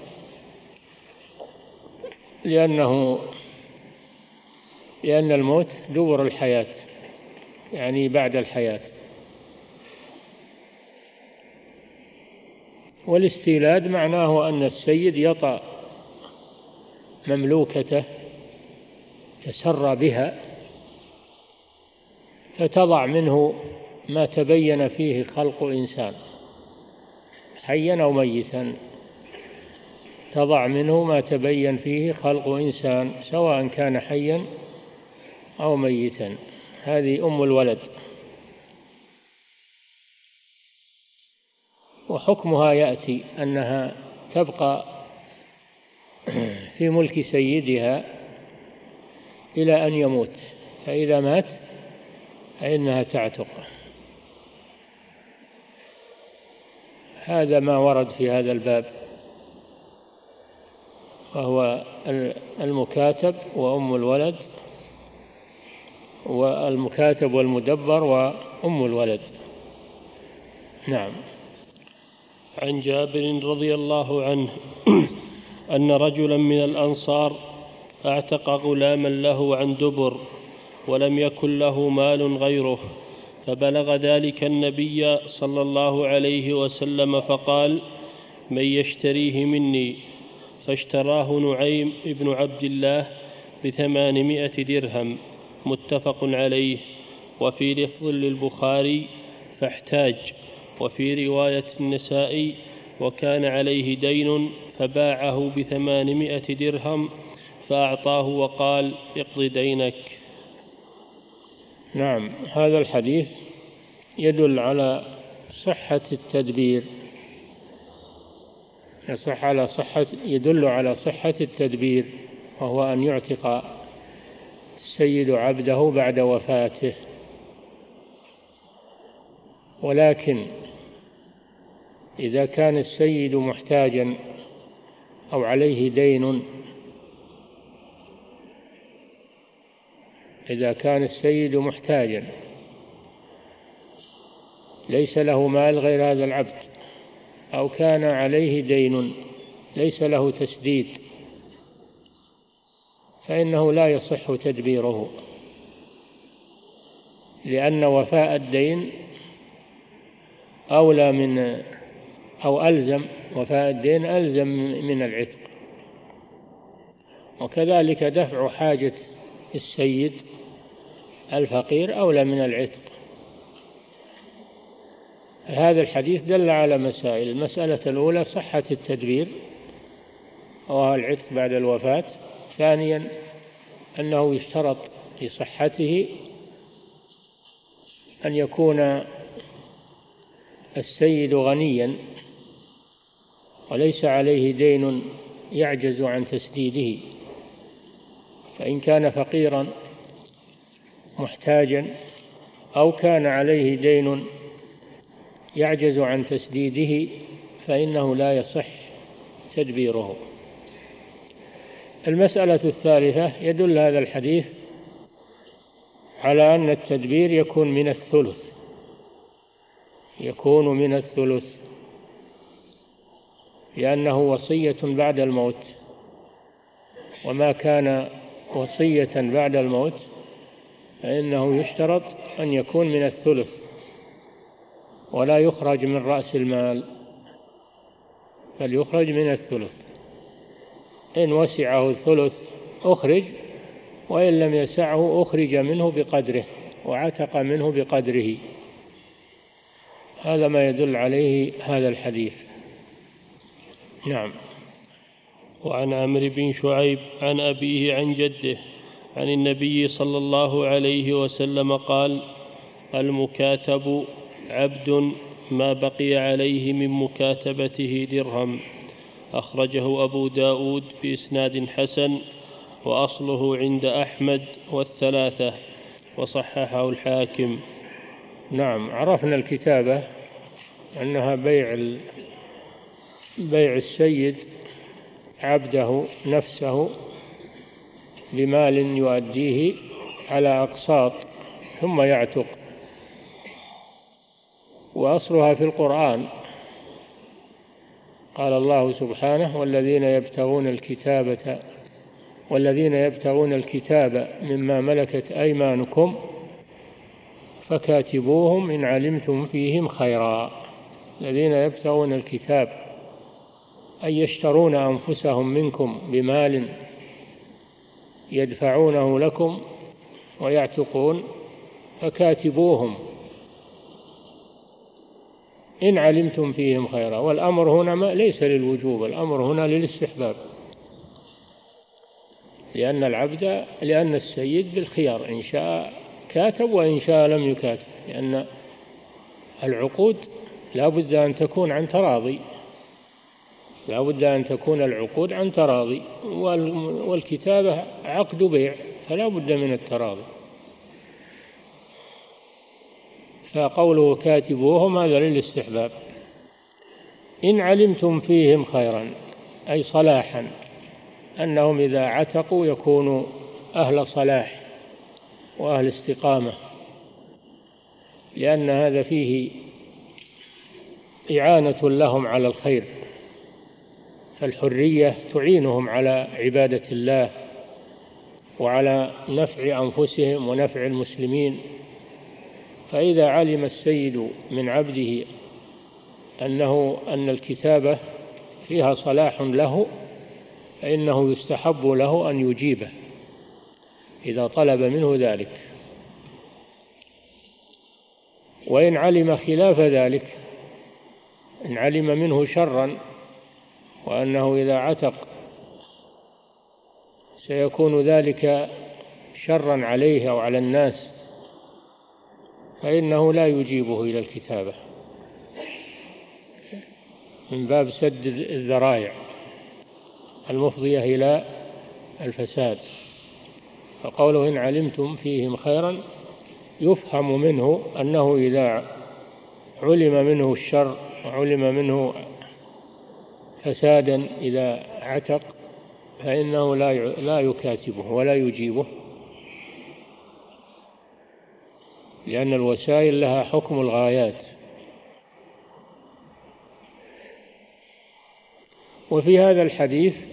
لأنه لأن الموت دبر الحياة، يعني بعد الحياة. والاستيلاد معناه أن السيد يطأ مملوكته تسرى بها فتضع منه ما تبين فيه خلق إنسان حيا أو ميتا، تضع منه ما تبين فيه خلق إنسان سواء كان حيا أو ميتا. هذه أم الولد. وحكمها يأتي أنها تبقى في ملك سيدها إلى أن يموت، فإذا مات فإنها تعتق. هذا ما ورد في هذا الباب، وهو المكاتب وأم الولد، والمكاتب والمدبر وأم الولد. نعم. عن جابر رضي الله عنه أن رجلا من الأنصار اعتق غلاما له عن دبر ولم يكن له مال غيره، فبلغ ذلك النبي صلى الله عليه وسلم فقال: من يشتريه مني؟ فاشتراه نعيم بن عبد الله بثمانمائة درهم، متفق عليه. وفي لفظ للبخاري: فاحتاج. وفي رواية النسائي: وكان عليه دين فباعه بثمانمائة درهم فأعطاه وقال: اقض دينك. نعم. هذا الحديث يدل على صحة التدبير، يصح على صحة يدل على صحة التدبير، وهو أن يعتق السيد عبده بعد وفاته. ولكن إذا كان السيد محتاجا أو عليه دين إذا كان السيد محتاجا ليس له مال غير هذا العبد، أو كان عليه دين ليس له تسديد، فإنه لا يصح تدبيره، لأن وفاء الدين أولى من أو ألزم وفاء الدين ألزم من العتق. وكذلك دفع حاجة السيد الفقير أولى من العتق. هذا الحديث دل على مسائل: المسألة الأولى صحة التدبير وهو العتق بعد الوفاة. ثانيا أنه يشترط لصحته أن يكون السيد غنيا وليس عليه دين يعجز عن تسديده، فإن كان فقيرا محتاجا أو كان عليه دين يعجز عن تسديده فإنه لا يصح تدبيره. المسألة الثالثة: يدل هذا الحديث على أن التدبير يكون من الثلث يكون من الثلث لأنه وصية بعد الموت، وما كان وصية بعد الموت فإنه يشترط أن يكون من الثلث ولا يخرج من رأس المال، بل يخرج من الثلث. إن وسعه الثلث أخرج، وإن لم يسعه أخرج منه بقدره وعتق منه بقدره. هذا ما يدل عليه هذا الحديث. نعم. وعن عمرو بن شعيب عن أبيه عن جده عن النبي صلى الله عليه وسلم قال: المكاتب عبد ما بقي عليه من مكاتبته درهم. أخرجه أبو داود بإسناد حسن، وأصله عند أحمد والثلاثة، وصححه الحاكم. نعم. عرفنا الكتابة أنها بيع بيع السيد عبده نفسه بمال يؤديه على أقساط ثم يعتق، وأصلها في القرآن. قال الله سبحانه: والذين يبتغون الكتابة والذين يبتغون الكتاب مما ملكت أيمانكم فكاتبوهم إن علمتم فيهم خيرا. الذين يبتغون الكتاب أي يشترون أنفسهم منكم بمال يدفعونه لكم ويعتقون، فكاتبوهم إن علمتم فيهم خيرا. والأمر هنا ما ليس للوجوب، الأمر هنا للاستحباب، لأن العبد لأن السيد بالخيار، إن شاء كاتب وإن شاء لم يكاتب، لأن العقود لا بد أن تكون عن تراضي، لا بد أن تكون العقود عن تراضي، والكتابة عقد بيع فلا بد من التراضي. فقوله كاتبوهم هذا للاستحباب. إن علمتم فيهم خيرا أي صلاحا، أنهم إذا عتقوا يكونوا أهل صلاح وأهل استقامة، لأن هذا فيه إعانة لهم على الخير، فالحرية تعينهم على عبادة الله وعلى نفع أنفسهم ونفع المسلمين. فإذا علم السيد من عبده أنه أن الكتابة فيها صلاح له، فإنه يستحب له أن يجيبه إذا طلب منه ذلك. وإن علم خلاف ذلك، إن علم منه شرا وأنه إذا عتق سيكون ذلك شرا عليه أو على الناس، فإنه لا يجيبه إلى الكتابة من باب سد الذرائع المفضية إلى الفساد. فقوله إن علمتم فيهم خيرا يفهم منه أنه إذا علم منه الشر وعلم منه فسادا إذا عتق فإنه لا يكاتبه ولا يجيبه، لأن الوسائل لها حكم الغايات. وفي هذا الحديث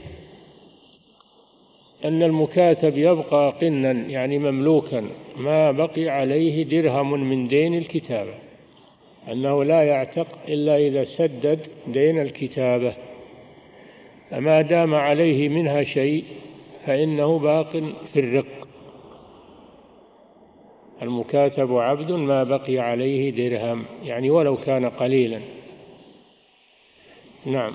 أن المكاتب يبقى قنا يعني مملوكا ما بقي عليه درهم من دين الكتابة، أنه لا يعتق إلا إذا سدد دين الكتابة، فما دام عليه منها شيء فإنه باق في الرق. المكاتب عبد ما بقي عليه درهم، يعني ولو كان قليلا. نعم.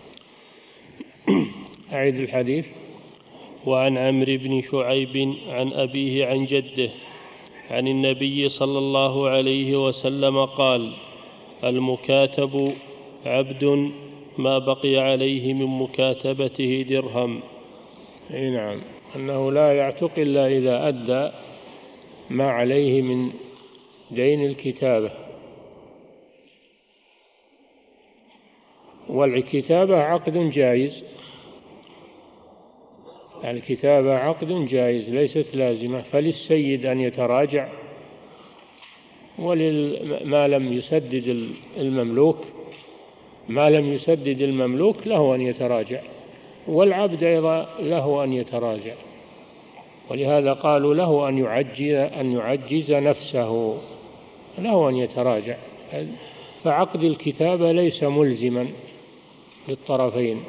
أعيد الحديث. وعن عمرو بن شعيب عن أبيه عن جده عن النبي صلى الله عليه وسلم قال: المكاتب عبد ما بقي عليه من مكاتبته درهم. أي نعم، أنه لا يعتق إلا إذا أدى ما عليه من دين الكتابة. والكتابة عقد جائز، الكتابة عقد جائز ليست لازمة، فللسيد أن يتراجع، وما لم يسدد المملوك ما لم يسدد المملوك له أن يتراجع، والعبد أيضا له أن يتراجع. ولهذا قالوا له أن يعجز أن يعجز نفسه، له أن يتراجع. فعقد الكتابة ليس ملزما للطرفين،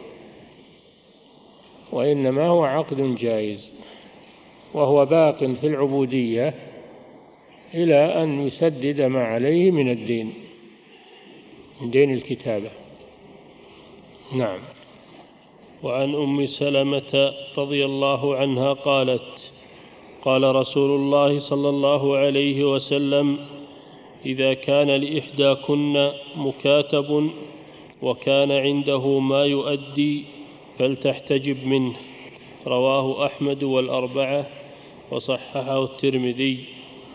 وإنما هو عقد جائز، وهو باق في العبودية إلى أن يسدد ما عليه من الدين، من دين الكتابة. نعم. وعن أم سلمة رضي الله عنها قالت: قال رسول الله صلى الله عليه وسلم: إذا كان لإحداكن مكاتب وكان عنده ما يؤدي فلتحتجب منه. رواه أحمد والأربعة وصححه الترمذي.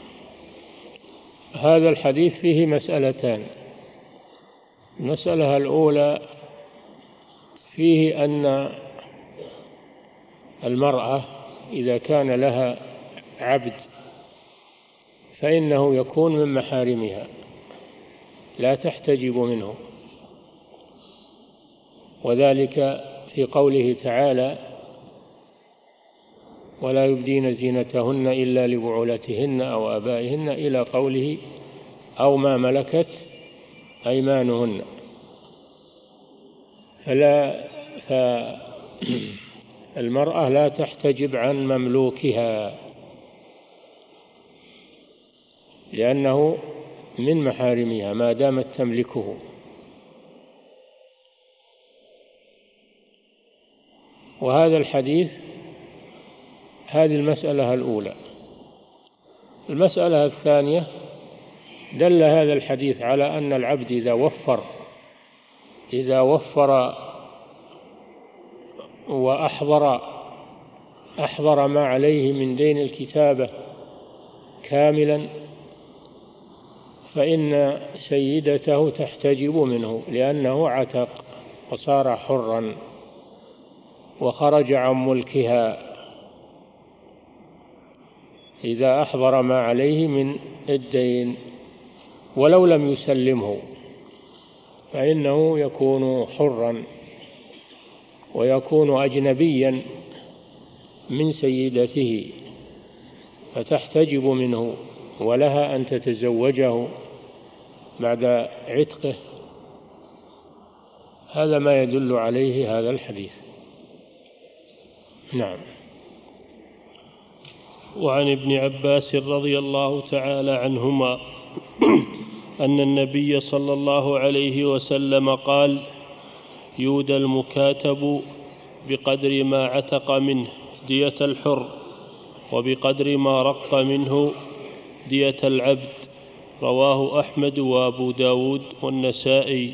هذا الحديث فيه مسألتان. المسألة الأولى فيه أن المرأة إذا كان لها عبد فإنه يكون من محارمها لا تحتجب منه، وذلك في قوله تعالى: ولا يبدين زينتهن إلا لبعولتهن أو آبائهن، إلى قوله: أو ما ملكت أيمانهن. فلا فالمرأة لا تحتجب عن مملوكها لأنه من محارمها ما دامت تملكه. وهذا الحديث هذه المسألة الأولى. المسألة الثانية دل هذا الحديث على أن العبد إذا وفر إذا وفر وأحضر أحضر ما عليه من دين الكتابة كاملا، فإن سيدته تحتجب منه، لأنه عتق وصار حرا وخرج عن ملكها إذا أحضر ما عليه من الدين ولو لم يسلمه، فإنه يكون حرا ويكون أجنبيا من سيدته، فتحتجب منه ولها أن تتزوجه بعد عتقه. هذا ما يدل عليه هذا الحديث. نعم. وعن ابن عباس رضي الله تعالى عنهما أن النبي صلى الله عليه وسلم قال: يودى المكاتب بقدر ما عتق منه دية الحر، وبقدر ما رق منه دية العبد. رواه أحمد وأبو داود والنسائي.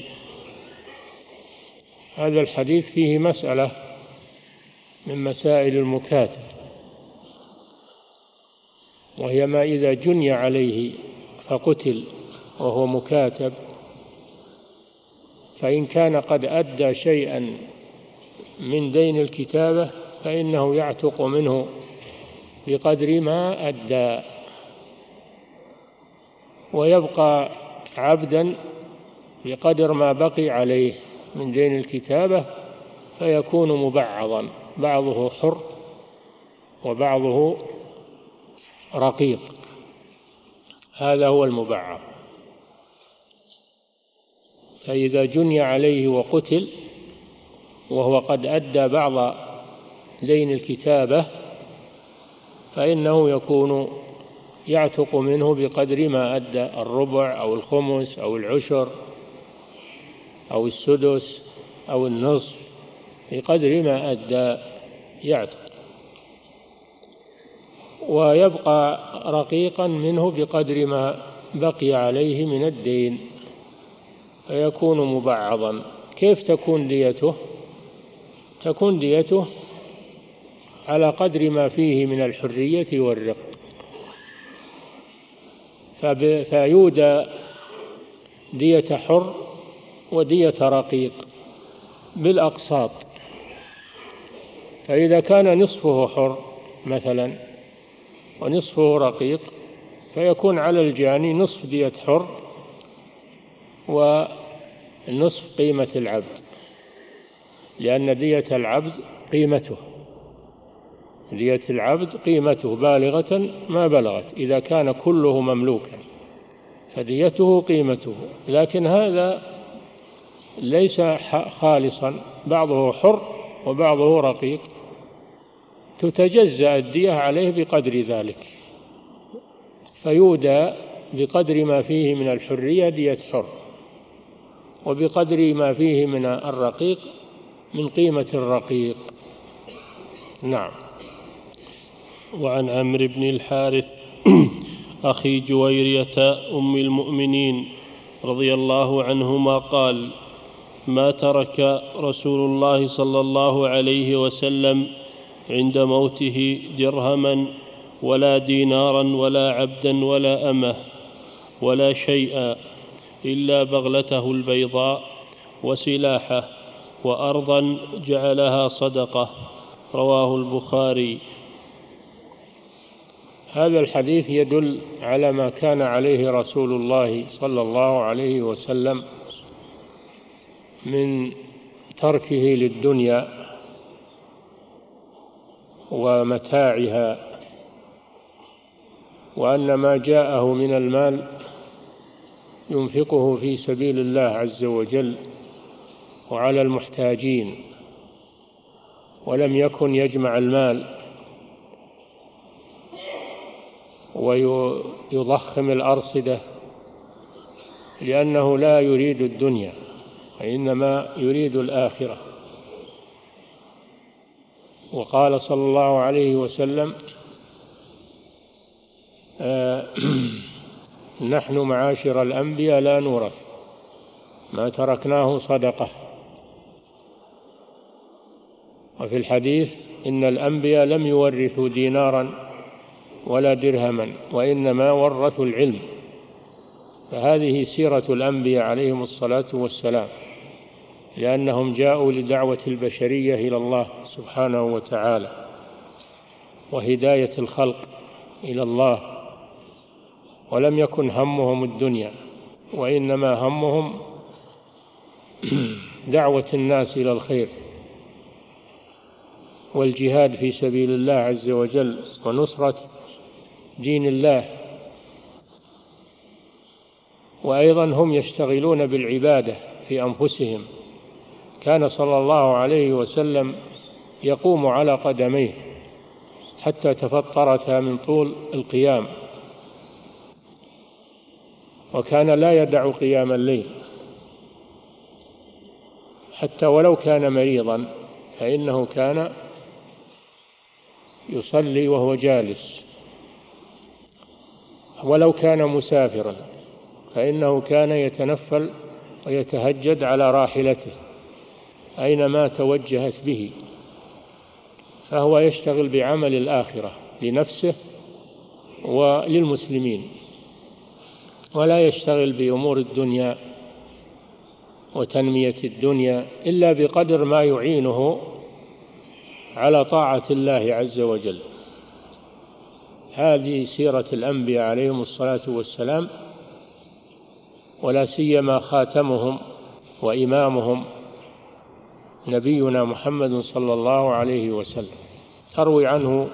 هذا الحديث فيه مسألة من مسائل المكاتب، وهي ما إذا جني عليه فقتل وهو مكاتب، فإن كان قد أدى شيئا من دين الكتابة فإنه يعتق منه بقدر ما أدى، ويبقى عبدا بقدر ما بقي عليه من دين الكتابة، فيكون مبعضا، بعضه حر وبعضه رقيق. هذا هو المبعض. فإذا جني عليه وقتل وهو قد أدى بعض دين الكتابة فإنه يكون يعتق منه بقدر ما أدى، الربع أو الخمس أو العشر أو السدس أو النصف، بقدر ما أدى يعتق، ويبقى رقيقا منه بقدر ما بقي عليه من الدين، فيكون مبعضا. كيف تكون ديته؟ تكون ديته على قدر ما فيه من الحرية والرق، فيودى دية حر ودية رقيق بالأقساط. فإذا كان نصفه حر مثلا ونصفه رقيق فيكون على الجاني نصف دية حر ونصف قيمة العبد، لأن دية العبد قيمته دية العبد قيمته بالغة ما بلغت، إذا كان كله مملوكا فديته قيمته، لكن هذا ليس خالصا، بعضه حر وبعضه رقيق، تتجزأ الدية عليه بقدر ذلك، فيودى بقدر ما فيه من الحرية دية حر، وبقدر ما فيه من الرقيق من قيمة الرقيق. نعم. وعن عمرو بن الحارث أخي جويرية أم المؤمنين رضي الله عنهما قال: ما ترك رسول الله صلى الله عليه وسلم عند موته درهما ولا دينارا ولا عبدا ولا أمه ولا شيئا إلا بغلته البيضاء وسلاحه وأرضا جعلها صدقة. رواه البخاري. هذا الحديث يدل على ما كان عليه رسول الله صلى الله عليه وسلم من تركه للدنيا ومتاعها، وأن ما جاءه من المال ينفقه في سبيل الله عز وجل وعلى المحتاجين، ولم يكن يجمع المال ويضخم الأرصدة، لأنه لا يريد الدنيا وإنما يريد الآخرة. وقال صلى الله عليه وسلم: نحن معاشر الأنبياء لا نورث، ما تركناه صدقة. وفي الحديث إن الأنبياء لم يورثوا دينارا ولا درهما، وإنما ورثوا العلم. فهذه سيرة الأنبياء عليهم الصلاة والسلام، لأنهم جاءوا لدعوة البشرية إلى الله سبحانه وتعالى وهداية الخلق إلى الله، ولم يكن همهم الدنيا، وإنما همهم دعوة الناس إلى الخير والجهاد في سبيل الله عز وجل ونصرة دين الله. وأيضا هم يشتغلون بالعبادة في أنفسهم. كان صلى الله عليه وسلم يقوم على قدميه حتى تفطرتا من طول القيام، وكان لا يدع قيام الليل حتى ولو كان مريضا، فإنه كان يصلي وهو جالس، ولو كان مسافرا فإنه كان يتنفل ويتهجد على راحلته أينما توجهت به، فهو يشتغل بعمل الآخرة لنفسه وللمسلمين، ولا يشتغل بأمور الدنيا وتنمية الدنيا إلا بقدر ما يعينه على طاعة الله عز وجل. هذه سيرة الأنبياء عليهم الصلاة والسلام، ولا سيما خاتمهم وإمامهم نبينا محمد صلى الله عليه وسلم. تروي عنه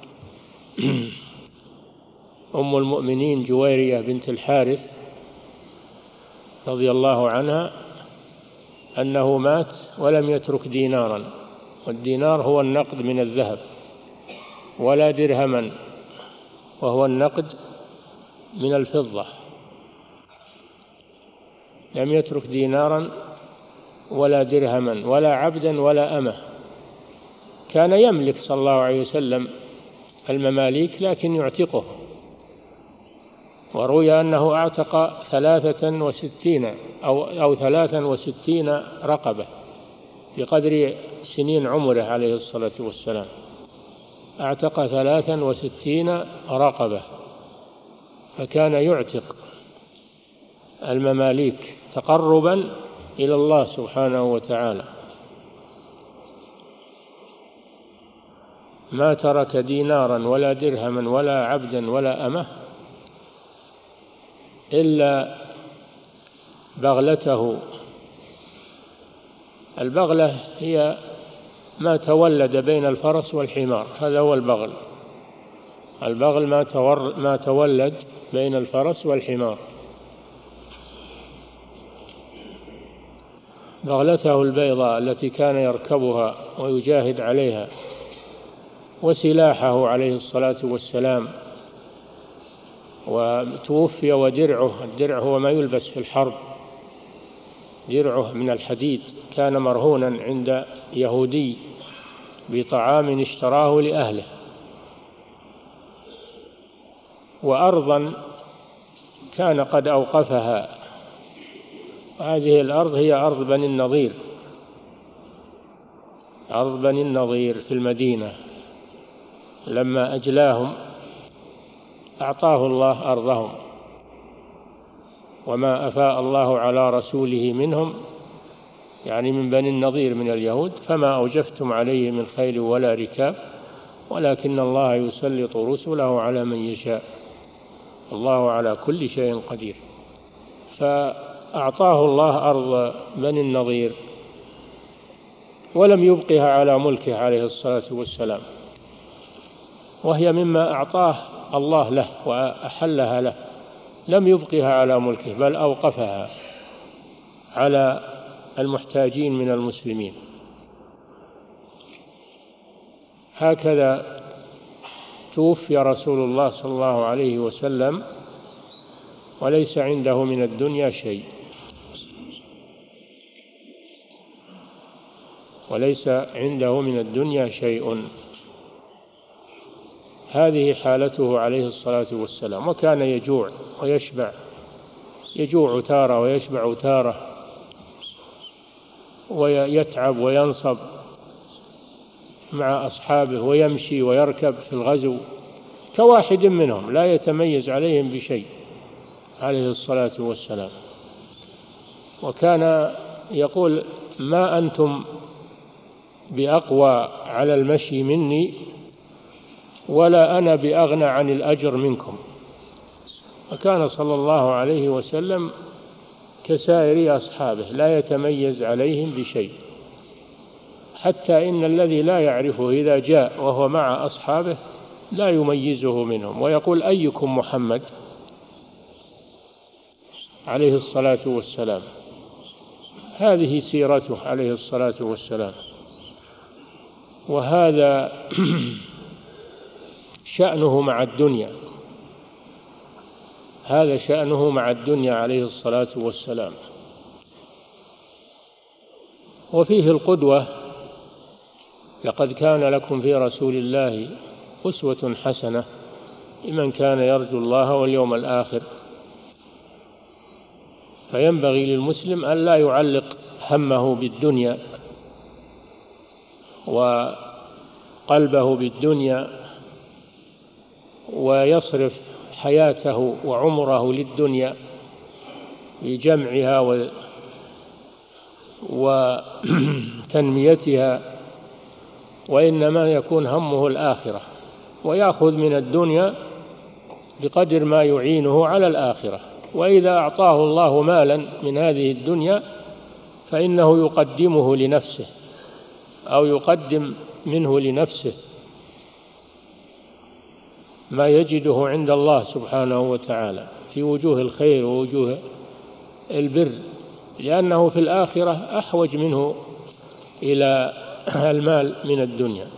أم المؤمنين جويرية بنت الحارث رضي الله عنها أنه مات ولم يترك دينارا، والدينار هو النقد من الذهب، ولا درهما وهو النقد من الفضة. لم يترك دينارا ولا درهما ولا عبدا ولا أمة. كان يملك صلى الله عليه وسلم المماليك لكن يعتقه، وروي أنه أعتق ثلاثة وستين أو, أو ثلاثا وستين رقبة بقدر سنين عمره عليه الصلاة والسلام. أعتق ثلاثا وستين رقبة، فكان يعتق المماليك تقربا إلى الله سبحانه وتعالى. ما ترك دينارا ولا درهما ولا عبدا ولا أمة إلا بغلته. البغلة هي ما تولد بين الفرس والحمار، هذا هو البغل. البغل ما, تور ما تولد بين الفرس والحمار. بغلته البيضاء التي كان يركبها ويجاهد عليها، وسلاحه عليه الصلاة والسلام. وتوفي ودرعه، الدرع هو ما يلبس في الحرب، درعه من الحديد كان مرهونا عند يهودي بطعام اشتراه لأهله. وأرضا كان قد أوقفها، هذه الأرض هي أرض بني النضير، أرض بني النضير في المدينة. لما أجلاهم أعطاه الله أرضهم، وما أفاء الله على رسوله منهم، يعني من بني النضير من اليهود، فما أوجفتم عليه من خيل ولا ركاب ولكن الله يسلط رسله على من يشاء، الله على كل شيء قدير. فأعطاه الله أرض بني النضير ولم يبقها على ملكه عليه الصلاة والسلام، وهي مما أعطاه الله له وأحلها له، لم يبقها على ملكه بل أوقفها على المحتاجين من المسلمين. هكذا توفي رسول الله صلى الله عليه وسلم وليس عنده من الدنيا شيء، وليس عنده من الدنيا شيء. هذه حالته عليه الصلاة والسلام. وكان يجوع ويشبع، يجوع تارة ويشبع تارة، ويتعب وينصب مع أصحابه، ويمشي ويركب في الغزو كواحد منهم، لا يتميز عليهم بشيء عليه الصلاة والسلام. وكان يقول: ما أنتم بأقوى على المشي مني، ولا أنا بأغنى عن الأجر منكم. وكان صلى الله عليه وسلم كسائر أصحابه لا يتميز عليهم بشيء، حتى إن الذي لا يعرفه إذا جاء وهو مع أصحابه لا يميزه منهم، ويقول: أيكم محمد عليه الصلاة والسلام. هذه سيرته عليه الصلاة والسلام، وهذا شأنه مع الدنيا، هذا شأنه مع الدنيا عليه الصلاة والسلام. وفيه القدوة: لقد كان لكم في رسول الله أسوة حسنة لمن كان يرجو الله واليوم الآخر. فينبغي للمسلم أن لا يعلق همه بالدنيا وقلبه بالدنيا، ويصرف حياته وعمره للدنيا بجمعها وتنميتها، وإنما يكون همه الآخرة، ويأخذ من الدنيا بقدر ما يعينه على الآخرة. وإذا أعطاه الله مالا من هذه الدنيا فإنه يقدمه لنفسه، أو يقدم منه لنفسه ما يجده عند الله سبحانه وتعالى في وجوه الخير ووجوه البر، لأنه في الآخرة أحوج منه إلى المال من الدنيا،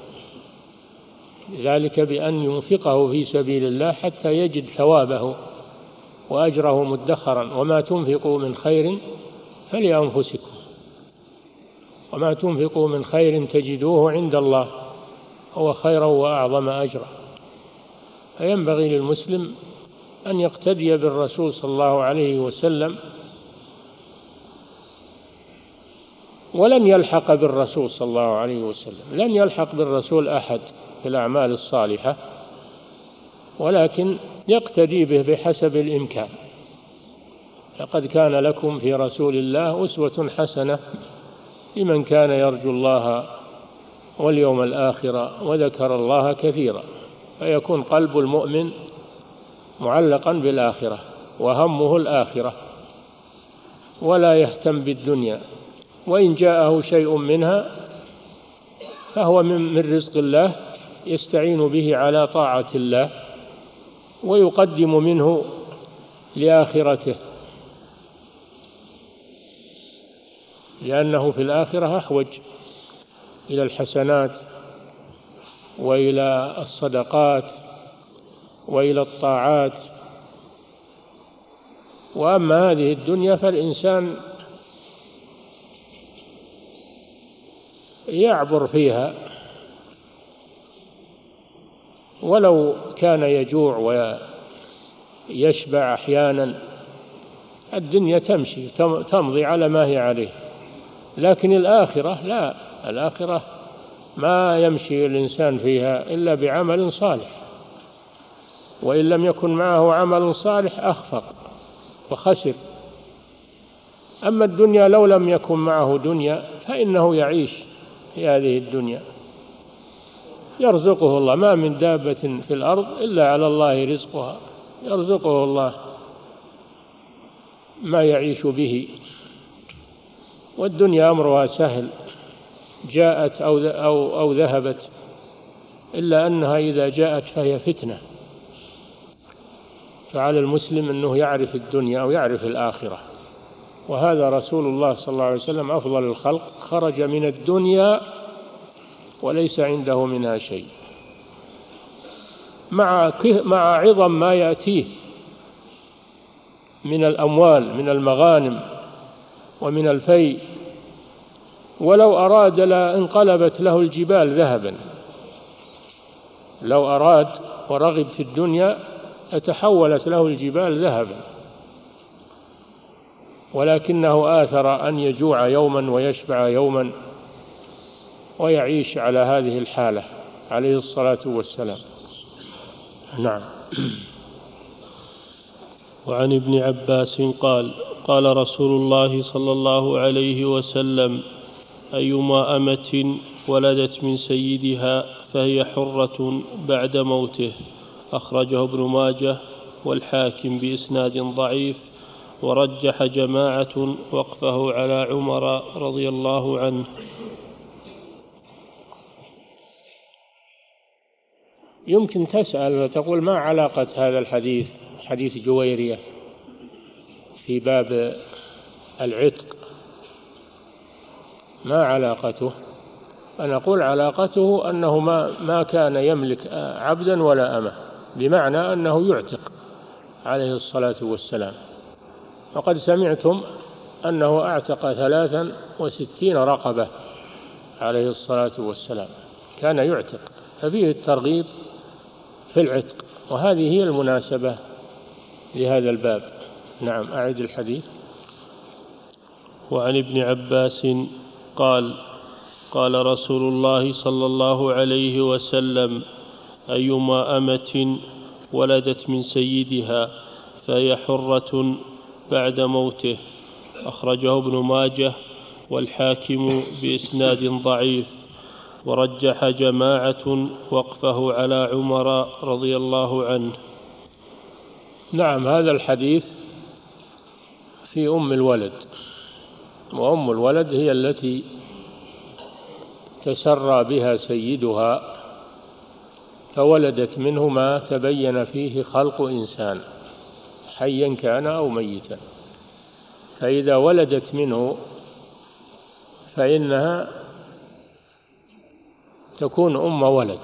ذلك بأن ينفقه في سبيل الله حتى يجد ثوابه وأجره مدخرا. وما تنفقوا من خير فلأنفسكم، وما تنفقوا من خير تجدوه عند الله هو خيرا وأعظم أجرا. فينبغي للمسلم أن يقتدي بالرسول صلى الله عليه وسلم، ولن يلحق بالرسول صلى الله عليه وسلم، لن يلحق بالرسول أحد في الأعمال الصالحة، ولكن يقتدي به بحسب الإمكان. لقد كان لكم في رسول الله أسوة حسنة لمن كان يرجو الله واليوم الآخر وذكر الله كثيرا. فيكون قلب المؤمن معلقا بالآخرة وهمه الآخرة، ولا يهتم بالدنيا، وإن جاءه شيء منها فهو من رزق الله يستعين به على طاعة الله، ويقدم منه لآخرته، لأنه في الآخرة أحوج إلى الحسنات وإلى الصدقات وإلى الطاعات. وأما هذه الدنيا فالإنسان يعبر فيها، ولو كان يجوع ويشبع أحيانا، الدنيا تمشي تمضي على ما هي عليه. لكن الآخرة لا، الآخرة ما يمشي الإنسان فيها إلا بعمل صالح، وإن لم يكن معه عمل صالح أخفق وخسر. أما الدنيا لو لم يكن معه دنيا فإنه يعيش في هذه الدنيا، يرزقه الله، ما من دابة في الأرض إلا على الله رزقها، يرزقه الله ما يعيش به. والدنيا أمرها سهل، جاءت أو أو أو ذهبت، إلا أنها إذا جاءت فهي فتنة. فعلى المسلم أنه يعرف الدنيا أو يعرف الآخرة. وهذا رسول الله صلى الله عليه وسلم أفضل الخلق، خرج من الدنيا وليس عنده منها شيء، مع مع عظم ما يأتيه من الأموال من المغانم ومن الفيء، ولو أراد لانقلبت له الجبال ذهبا، لو أراد ورغب في الدنيا لتحولت له الجبال ذهبا، ولكنه آثر أن يجوع يوما ويشبع يوما ويعيش على هذه الحالة عليه الصلاة والسلام. نعم. وعن ابن عباس قال قال رسول الله صلى الله عليه وسلم: أيما أمة ولدت من سيدها فهي حرة بعد موته. أخرجه ابن ماجه والحاكم بإسناد ضعيف، ورجح جماعة وقفه على عمر رضي الله عنه. يمكن تسأل وتقول: ما علاقة هذا الحديث حديث جويرية في باب العتق؟ ما علاقته؟ أنا أقول علاقته أنه ما, ما كان يملك عبدا ولا أمة، بمعنى أنه يعتق عليه الصلاة والسلام. وقد سمعتم أنه أعتق ثلاثا وستين رقبة عليه الصلاة والسلام، كان يعتق، ففيه الترغيب في العتق، وهذه هي المناسبة لهذا الباب. نعم. أعد الحديث. وعن ابن عباس قال قال رسول الله صلى الله عليه وسلم: أيما أمة ولدت من سيدها فهي حرة بعد موته. أخرجه ابن ماجه والحاكم بإسناد ضعيف، ورجح جماعة وقفه على عمر رضي الله عنه. نعم. هذا الحديث في أم الولد، وأم الولد هي التي تسرى بها سيدها فولدت منه ما تبين فيه خلق إنسان حيا كان أو ميتا، فإذا ولدت منه فإنها تكون أم ولد،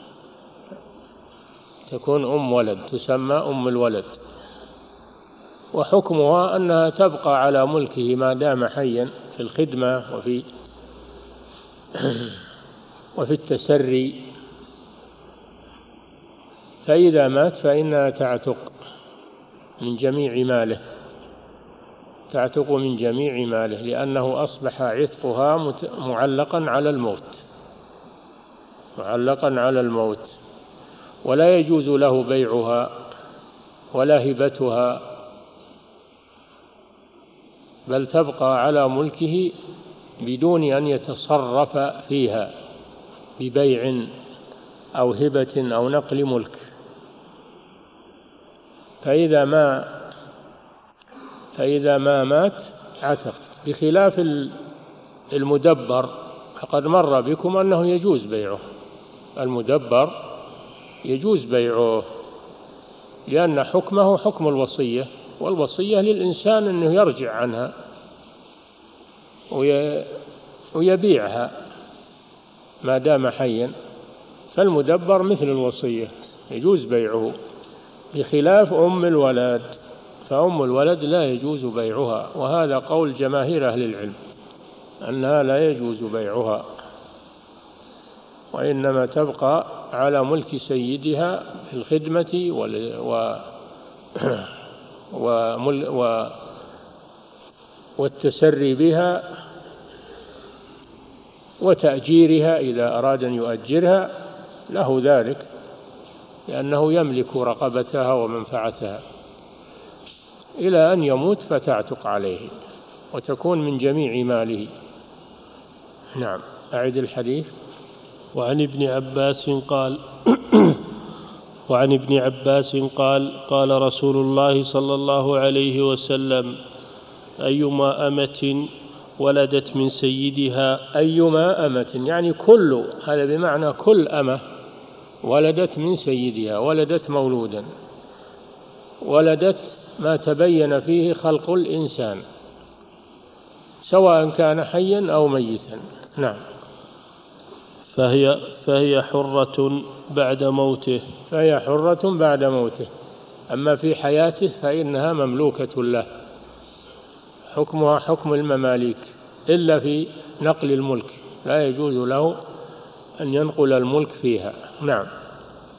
تكون أم ولد، تسمى أم الولد. وحكمها أنها تبقى على ملكه ما دام حيا في الخدمة وفي وفي التسري، فإذا مات فإنها تعتق من جميع ماله، تعتق من جميع ماله، لأنه أصبح عتقها معلقا على الموت، معلقا على الموت، ولا يجوز له بيعها ولا هبتها، بل تبقى على ملكه بدون أن يتصرف فيها ببيع أو هبة أو نقل ملك. فإذا ما فإذا ما مات عتق، بخلاف المدبر، فقد مر بكم أنه يجوز بيعه. المدبر يجوز بيعه لأن حكمه حكم الوصية، والوصية للإنسان أنه يرجع عنها ويبيعها ما دام حيا، فالمدبر مثل الوصية يجوز بيعه، بخلاف أم الولد، فأم الولد لا يجوز بيعها، وهذا قول جماهير أهل العلم أنها لا يجوز بيعها، وإنما تبقى على ملك سيدها في الخدمة و و والتسري بها وتأجيرها إذا أراد أن يؤجرها له ذلك، لأنه يملك رقبتها ومنفعتها إلى أن يموت فتعتق عليه وتكون من جميع ماله. نعم. أعد الحديث. وعن ابن عباس قال وعن ابن عباس قال قال رسول الله صلى الله عليه وسلم: أيما أمة ولدت من سيدها. أيما أمة يعني كل، هذا بمعنى كل أمة ولدت من سيدها، ولدت مولودا، ولدت ما تبين فيه خلق الإنسان سواء كان حيا أو ميتا. نعم. فهي فهي حرة بعد موته. فهي حرة بعد موته، أما في حياته فإنها مملوكة له، حكمها حكم المماليك، إلا في نقل الملك لا يجوز له أن ينقل الملك فيها. نعم.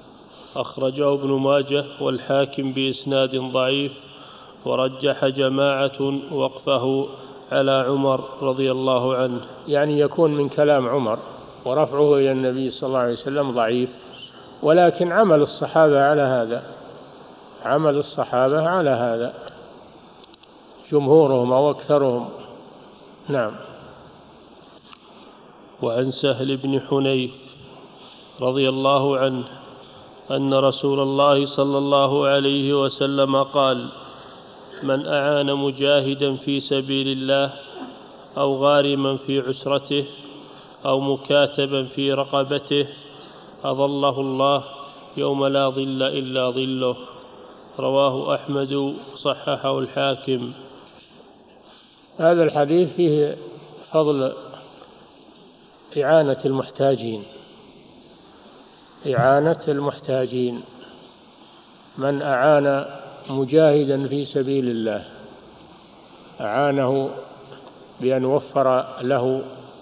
أخرجه ابن ماجه والحاكم بإسناد ضعيف، ورجح جماعة وقفه على عمر رضي الله عنه. يعني يكون من كلام عمر ورفعه إلى النبي صلى الله عليه وسلم ضعيف، ولكن عمل الصحابة على هذا، عمل الصحابة على هذا جمهورهم أو أكثرهم. نعم. وعن سهل بن حنيف رضي الله عنه أن رسول الله صلى الله عليه وسلم قال: من أعان مجاهدا في سبيل الله أو غارما في عسرته أو مكاتبا في رقبته أظله الله يوم لا ظل إلا ظله. رواه أحمد صححه الحاكم. هذا الحديث فيه فضل إعانة المحتاجين، إعانة المحتاجين. من أعان مجاهدا في سبيل الله أعانه بأن وفر له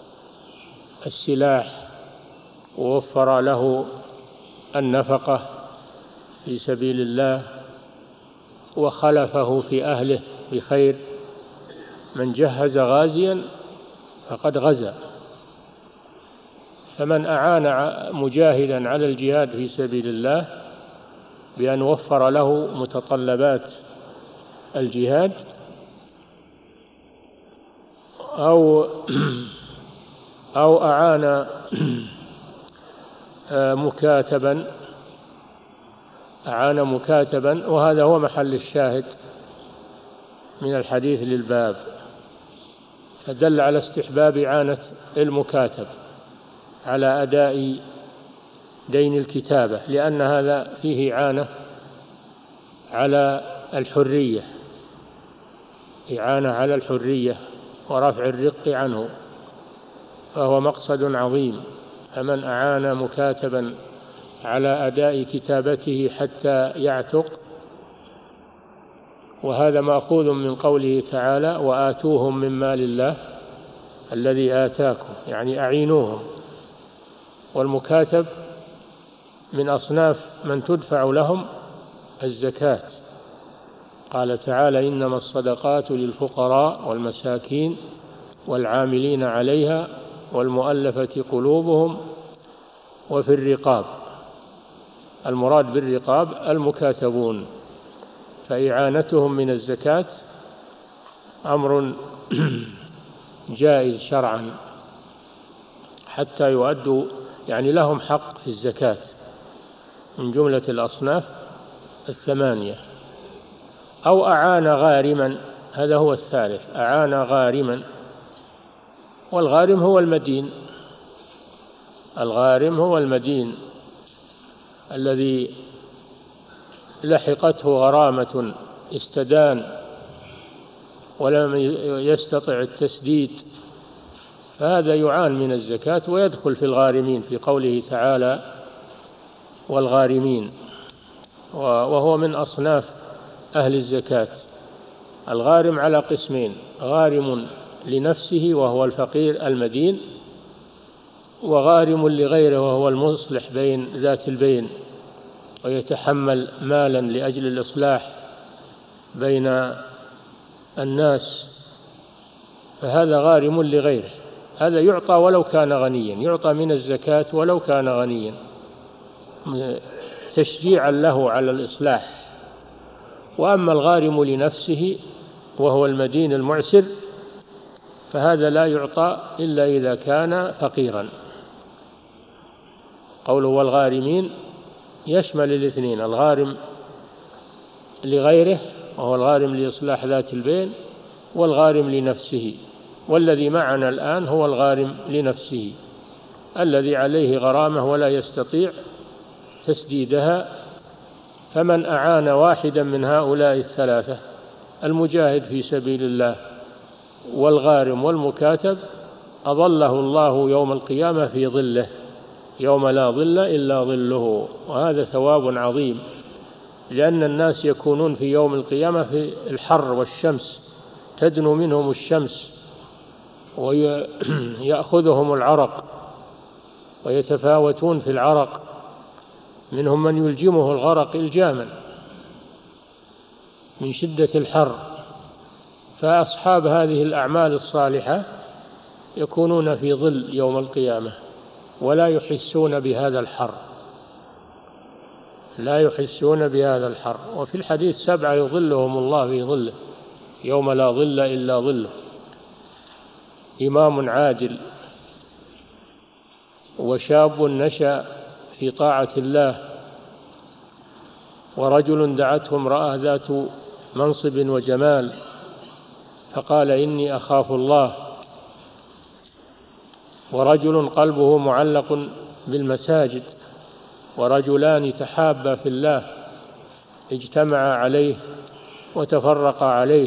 السلاح ووفر له النفقة في سبيل الله وخلفه في أهله بخير. من جهز غازيا فقد غزا. فمن أعان مجاهدا على الجهاد في سبيل الله بأن وفر له متطلبات الجهاد أو أو أعان مكاتبا أعان مكاتبا وهذا هو محل الشاهد من الحديث للباب، فدل على استحباب إعانة المكاتب على أداء دين الكتابة، لأن هذا فيه إعانة على الحرية، إعانة على الحرية ورفع الرق عنه، فهو مقصد عظيم. فمن أعان مكاتبا على أداء كتابته حتى يعتق، وهذا مأخوذ من قوله تعالى: وآتوهم من مال الله الذي آتاكم، يعني أعينوهم. والمكاتب من أصناف من تدفع لهم الزكاة. قال تعالى: إنما الصدقات للفقراء والمساكين والعاملين عليها والمؤلفة قلوبهم وفي الرقاب. المراد بالرقاب المكاتبون، فإعانتهم من الزكاة أمر جائز شرعا حتى يؤدوا، يعني لهم حق في الزكاة من جملة الأصناف الثمانية. أو أعان غارما، هذا هو الثالث، أعان غارما. والغارم هو المدين، الغارم هو المدين الذي لحقته غرامة استدان ولم يستطع التسديد، فهذا يعان من الزكاة ويدخل في الغارمين في قوله تعالى: والغارمين، وهو من أصناف أهل الزكاة. الغارم على قسمين: غارم لنفسه وهو الفقير المدين، وغارم لغيره وهو المصلح بين ذات البين ويتحمل مالا لأجل الإصلاح بين الناس، فهذا غارم لغيره. هذا يعطى ولو كان غنيا، يعطى من الزكاة ولو كان غنيا تشجيعا له على الإصلاح. وأما الغارم لنفسه وهو المدين المعسر فهذا لا يعطى إلا إذا كان فقيرا. قوله والغارمين يشمل الاثنين: الغارم لغيره وهو الغارم لإصلاح ذات البين، والغارم لنفسه. والذي معنا الآن هو الغارم لنفسه الذي عليه غرامة ولا يستطيع تسديدها. فمن أعان واحدا من هؤلاء الثلاثة: المجاهد في سبيل الله والغارم والمكاتب، أظله الله يوم القيامة في ظله يوم لا ظل إلا ظله. وهذا ثواب عظيم، لأن الناس يكونون في يوم القيامة في الحر والشمس، تدنو منهم الشمس ويأخذهم العرق ويتفاوتون في العرق، منهم من يلجمه الغرق إلجاما من شدة الحر. فأصحاب هذه الأعمال الصالحة يكونون في ظل يوم القيامة ولا يحسون بهذا الحر، لا يحسون بهذا الحر. وفي الحديث سبعة يظلهم الله في ظله يوم لا ظل إلا ظله: إمام عادل، وشاب نشأ في طاعة الله، ورجل دعته امرأة ذات منصب وجمال فقال إني أخاف الله، ورجل قلبه معلق بالمساجد، ورجلان تحابا في الله اجتمعا عليه وتفرقا عليه،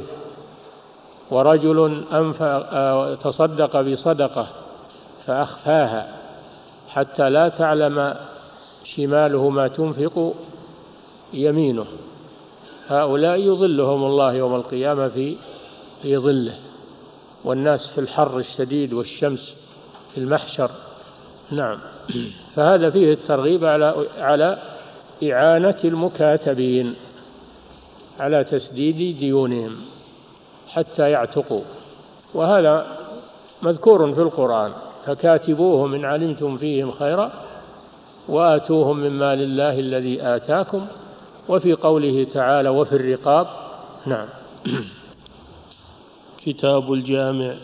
ورجل أنفق تصدق بصدقة فأخفاها حتى لا تعلم شماله ما تنفق يمينه. هؤلاء يظلهم الله يوم القيامة في في ظله، والناس في الحر الشديد والشمس في المحشر. نعم. فهذا فيه الترغيب على على إعانة المكاتبين على تسديد ديونهم حتى يعتقوا، وهذا مذكور في القرآن: فكاتبوهم إن علمتم فيهم خيرا وآتوهم من مال الله الذي آتاكم. وفي قوله تعالى: وفي الرقاب. نعم. كتاب الجامع.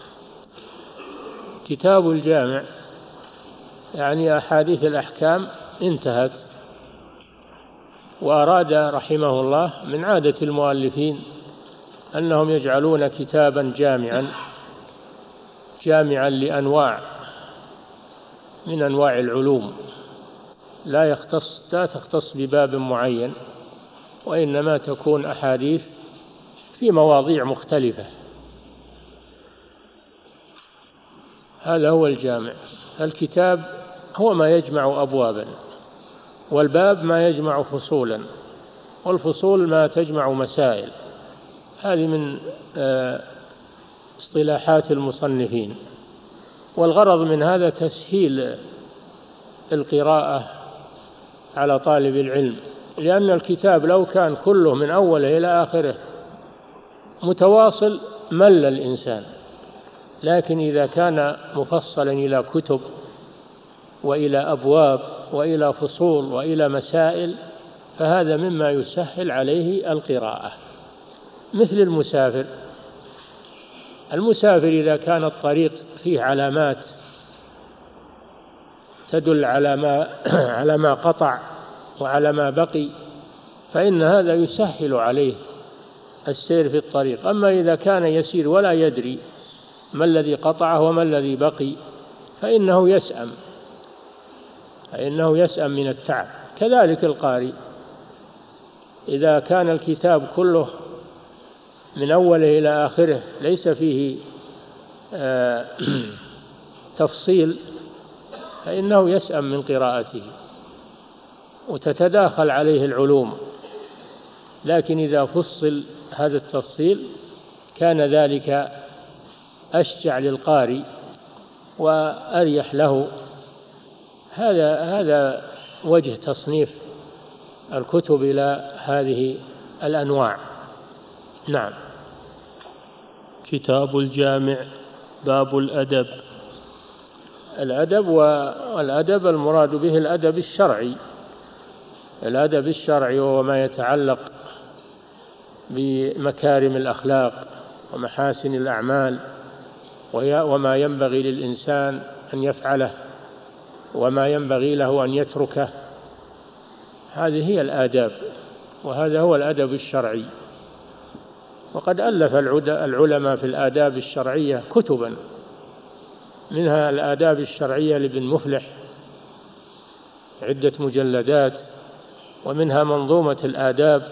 كتاب الجامع يعني أحاديث الأحكام انتهت، وأراد رحمه الله من عادة المؤلفين أنهم يجعلون كتابا جامعا جامعا لأنواع من أنواع العلوم، لا يختص لا تختص بباب معين، وإنما تكون أحاديث في مواضيع مختلفة. هذا هو الجامع. الكتاب هو ما يجمع أبوابا، والباب ما يجمع فصولا، والفصول ما تجمع مسائل. هذه من اصطلاحات المصنفين، والغرض من هذا تسهيل القراءة على طالب العلم، لأن الكتاب لو كان كله من أوله إلى آخره متواصل مل الإنسان، لكن إذا كان مفصلا إلى كتب وإلى أبواب وإلى فصول وإلى مسائل فهذا مما يسهل عليه القراءة. مثل المسافر المسافر إذا كان الطريق فيه علامات تدل على ما على ما قطع وعلى ما بقي فإن هذا يسهل عليه السير في الطريق. أما إذا كان يسير ولا يدري ما الذي قطعه وما الذي بقي فإنه يسأم فإنه يسأم من التعب. كذلك القارئ إذا كان الكتاب كله من أوله إلى آخره ليس فيه تفصيل فإنه يسأم من قراءته وتتداخل عليه العلوم. لكن إذا فصل هذا التفصيل كان ذلك أشجع للقارئ وأريح له. هذا هذا وجه تصنيف الكتب إلى هذه الأنواع. نعم. كتاب الجامع. باب الأدب. الأدب، والأدب المراد به الأدب الشرعي. الأدب الشرعي وهو ما يتعلق بمكارم الأخلاق ومحاسن الأعمال وما ينبغي للإنسان أن يفعله وما ينبغي له أن يتركه. هذه هي الآداب، وهذا هو الأدب الشرعي. وقد ألف العلماء في الآداب الشرعية كتبا، منها الآداب الشرعية لابن مفلح عدة مجلدات، ومنها منظومة الآداب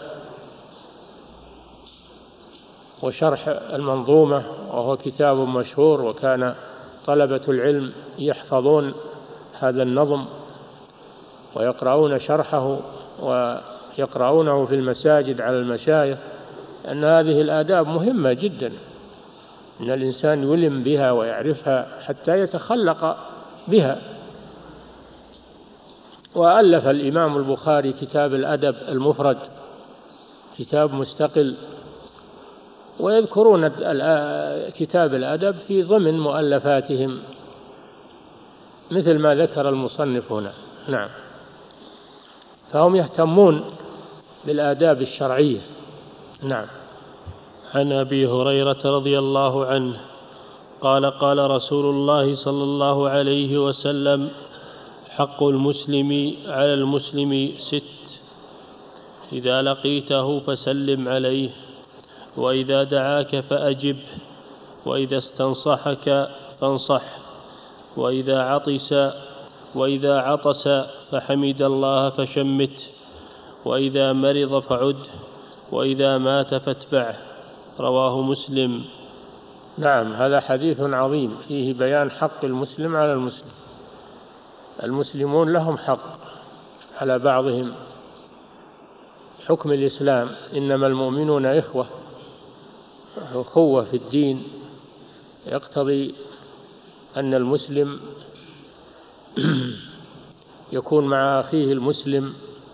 وشرح المنظومة وهو كتاب مشهور، وكان طلبة العلم يحفظون هذا النظم ويقرؤون شرحه ويقرؤونه في المساجد على المشايخ، أن هذه الآداب مهمة جدا، أن الإنسان يلم بها ويعرفها حتى يتخلق بها. وألف الإمام البخاري كتاب الأدب المفرد، كتاب مستقل، ويذكرون كتاب الأدب في ضمن مؤلفاتهم مثل ما ذكر المصنف هنا. نعم، فهم يهتمون بالآداب الشرعية. نعم. عن أبي هريرة رضي الله عنه قال قال رسول الله صلى الله عليه وسلم: حق المسلم على المسلم ست: إذا لقيته فسلم عليه، وإذا دعاك فأجب، وإذا استنصحك فانصح، وإذا عطس وإذا عطس فحمد الله فشمت، وإذا مرض فعد، وإذا مات فاتبعه. رواه مسلم. نعم، هذا حديث عظيم فيه بيان حق المسلم على المسلم. المسلمون لهم حق على بعضهم، حكم الإسلام: إنما المؤمنون إخوة. أخوة في الدين يقتضي أن المسلم يكون مع أخيه المسلم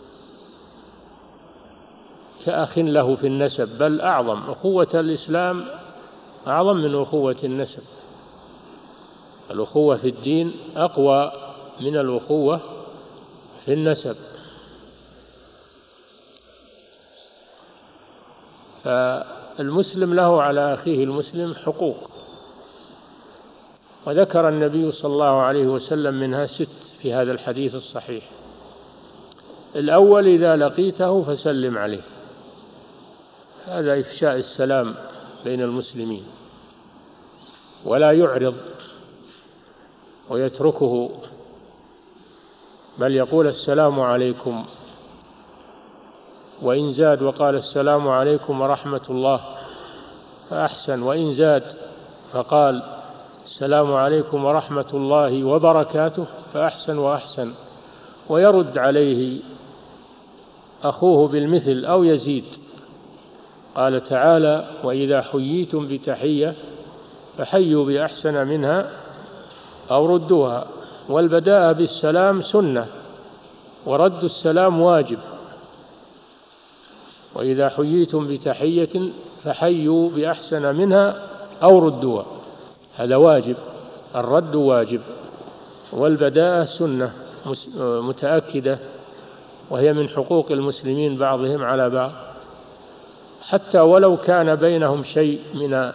كأخ له في النسب، بل أعظم. أخوة الإسلام أعظم من أخوة النسب. الأخوة في الدين أقوى من الأخوة في النسب. فالمسلم له على أخيه المسلم حقوق، وذكر النبي صلى الله عليه وسلم منها ست في هذا الحديث الصحيح. الأول: إذا لقيته فسلم عليه، هذا إفشاء السلام بين المسلمين، ولا يعرض ويتركه، بل يقول: السلام عليكم، وإن زاد وقال: السلام عليكم ورحمة الله فأحسن، وإن زاد فقال: السلام عليكم ورحمة الله وبركاته فأحسن وأحسن، ويرد عليه أخوه بالمثل أو يزيد. قال تعالى: وإذا حييتم بتحية فحيوا بأحسن منها أو ردوها. والبداء بالسلام سنة، ورد السلام واجب. وإذا حييتم بتحية فحيوا بأحسن منها أو ردوها، هذا واجب، الرد واجب. والبداء سنة متأكدة، وهي من حقوق المسلمين بعضهم على بعض، حتى ولو كان بينهم شيء من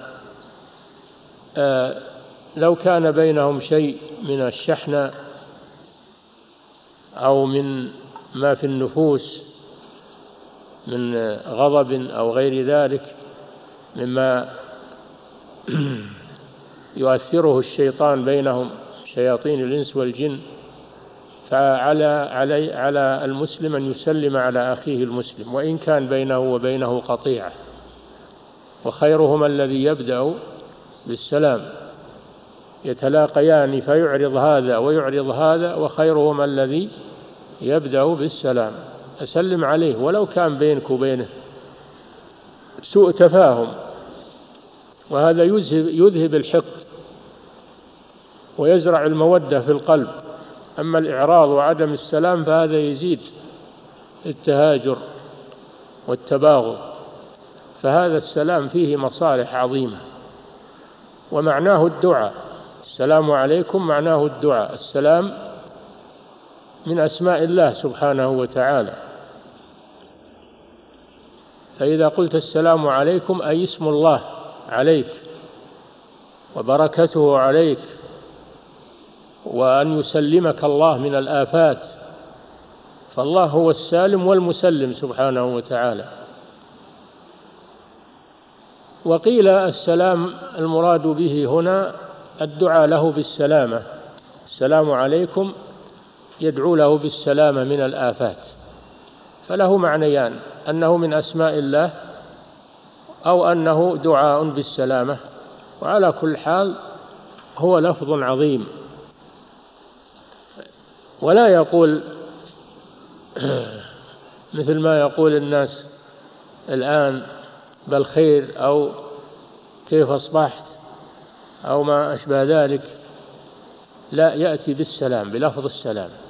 آه لو كان بينهم شيء من الشحنة أو من ما في النفوس من غضب أو غير ذلك مما يؤثره الشيطان بينهم، شياطين الإنس والجن. فعلى علي على المسلم أن يسلم على أخيه المسلم، وإن كان بينه وبينه قطيعة، وخيرهما الذي يبدأ بالسلام. يتلاقيان فيعرض هذا ويعرض هذا، وخيرهما الذي يبدأ بالسلام. أسلم عليه ولو كان بينك وبينه سوء تفاهم، وهذا يذهب, يذهب الحقد ويزرع المودة في القلب. أما الإعراض وعدم السلام فهذا يزيد التهاجر والتباغض. فهذا السلام فيه مصالح عظيمة، ومعناه الدعاء. السلام عليكم معناه الدعاء. السلام من أسماء الله سبحانه وتعالى، فإذا قلت السلام عليكم أي اسم الله عليك وبركته عليك، وأن يسلمك الله من الآفات، فالله هو السالم والمسلم سبحانه وتعالى. وقيل السلام المراد به هنا الدعاء له بالسلامة. السلام عليكم يدعو له بالسلامة من الآفات، فله معنيان: أنه من أسماء الله أو أنه دعاء بالسلامة. وعلى كل حال هو لفظ عظيم. ولا يقول مثل ما يقول الناس الآن بالخير أو كيف أصبحت أو ما أشبه ذلك، لا، يأتي بالسلام، بلفظ السلام.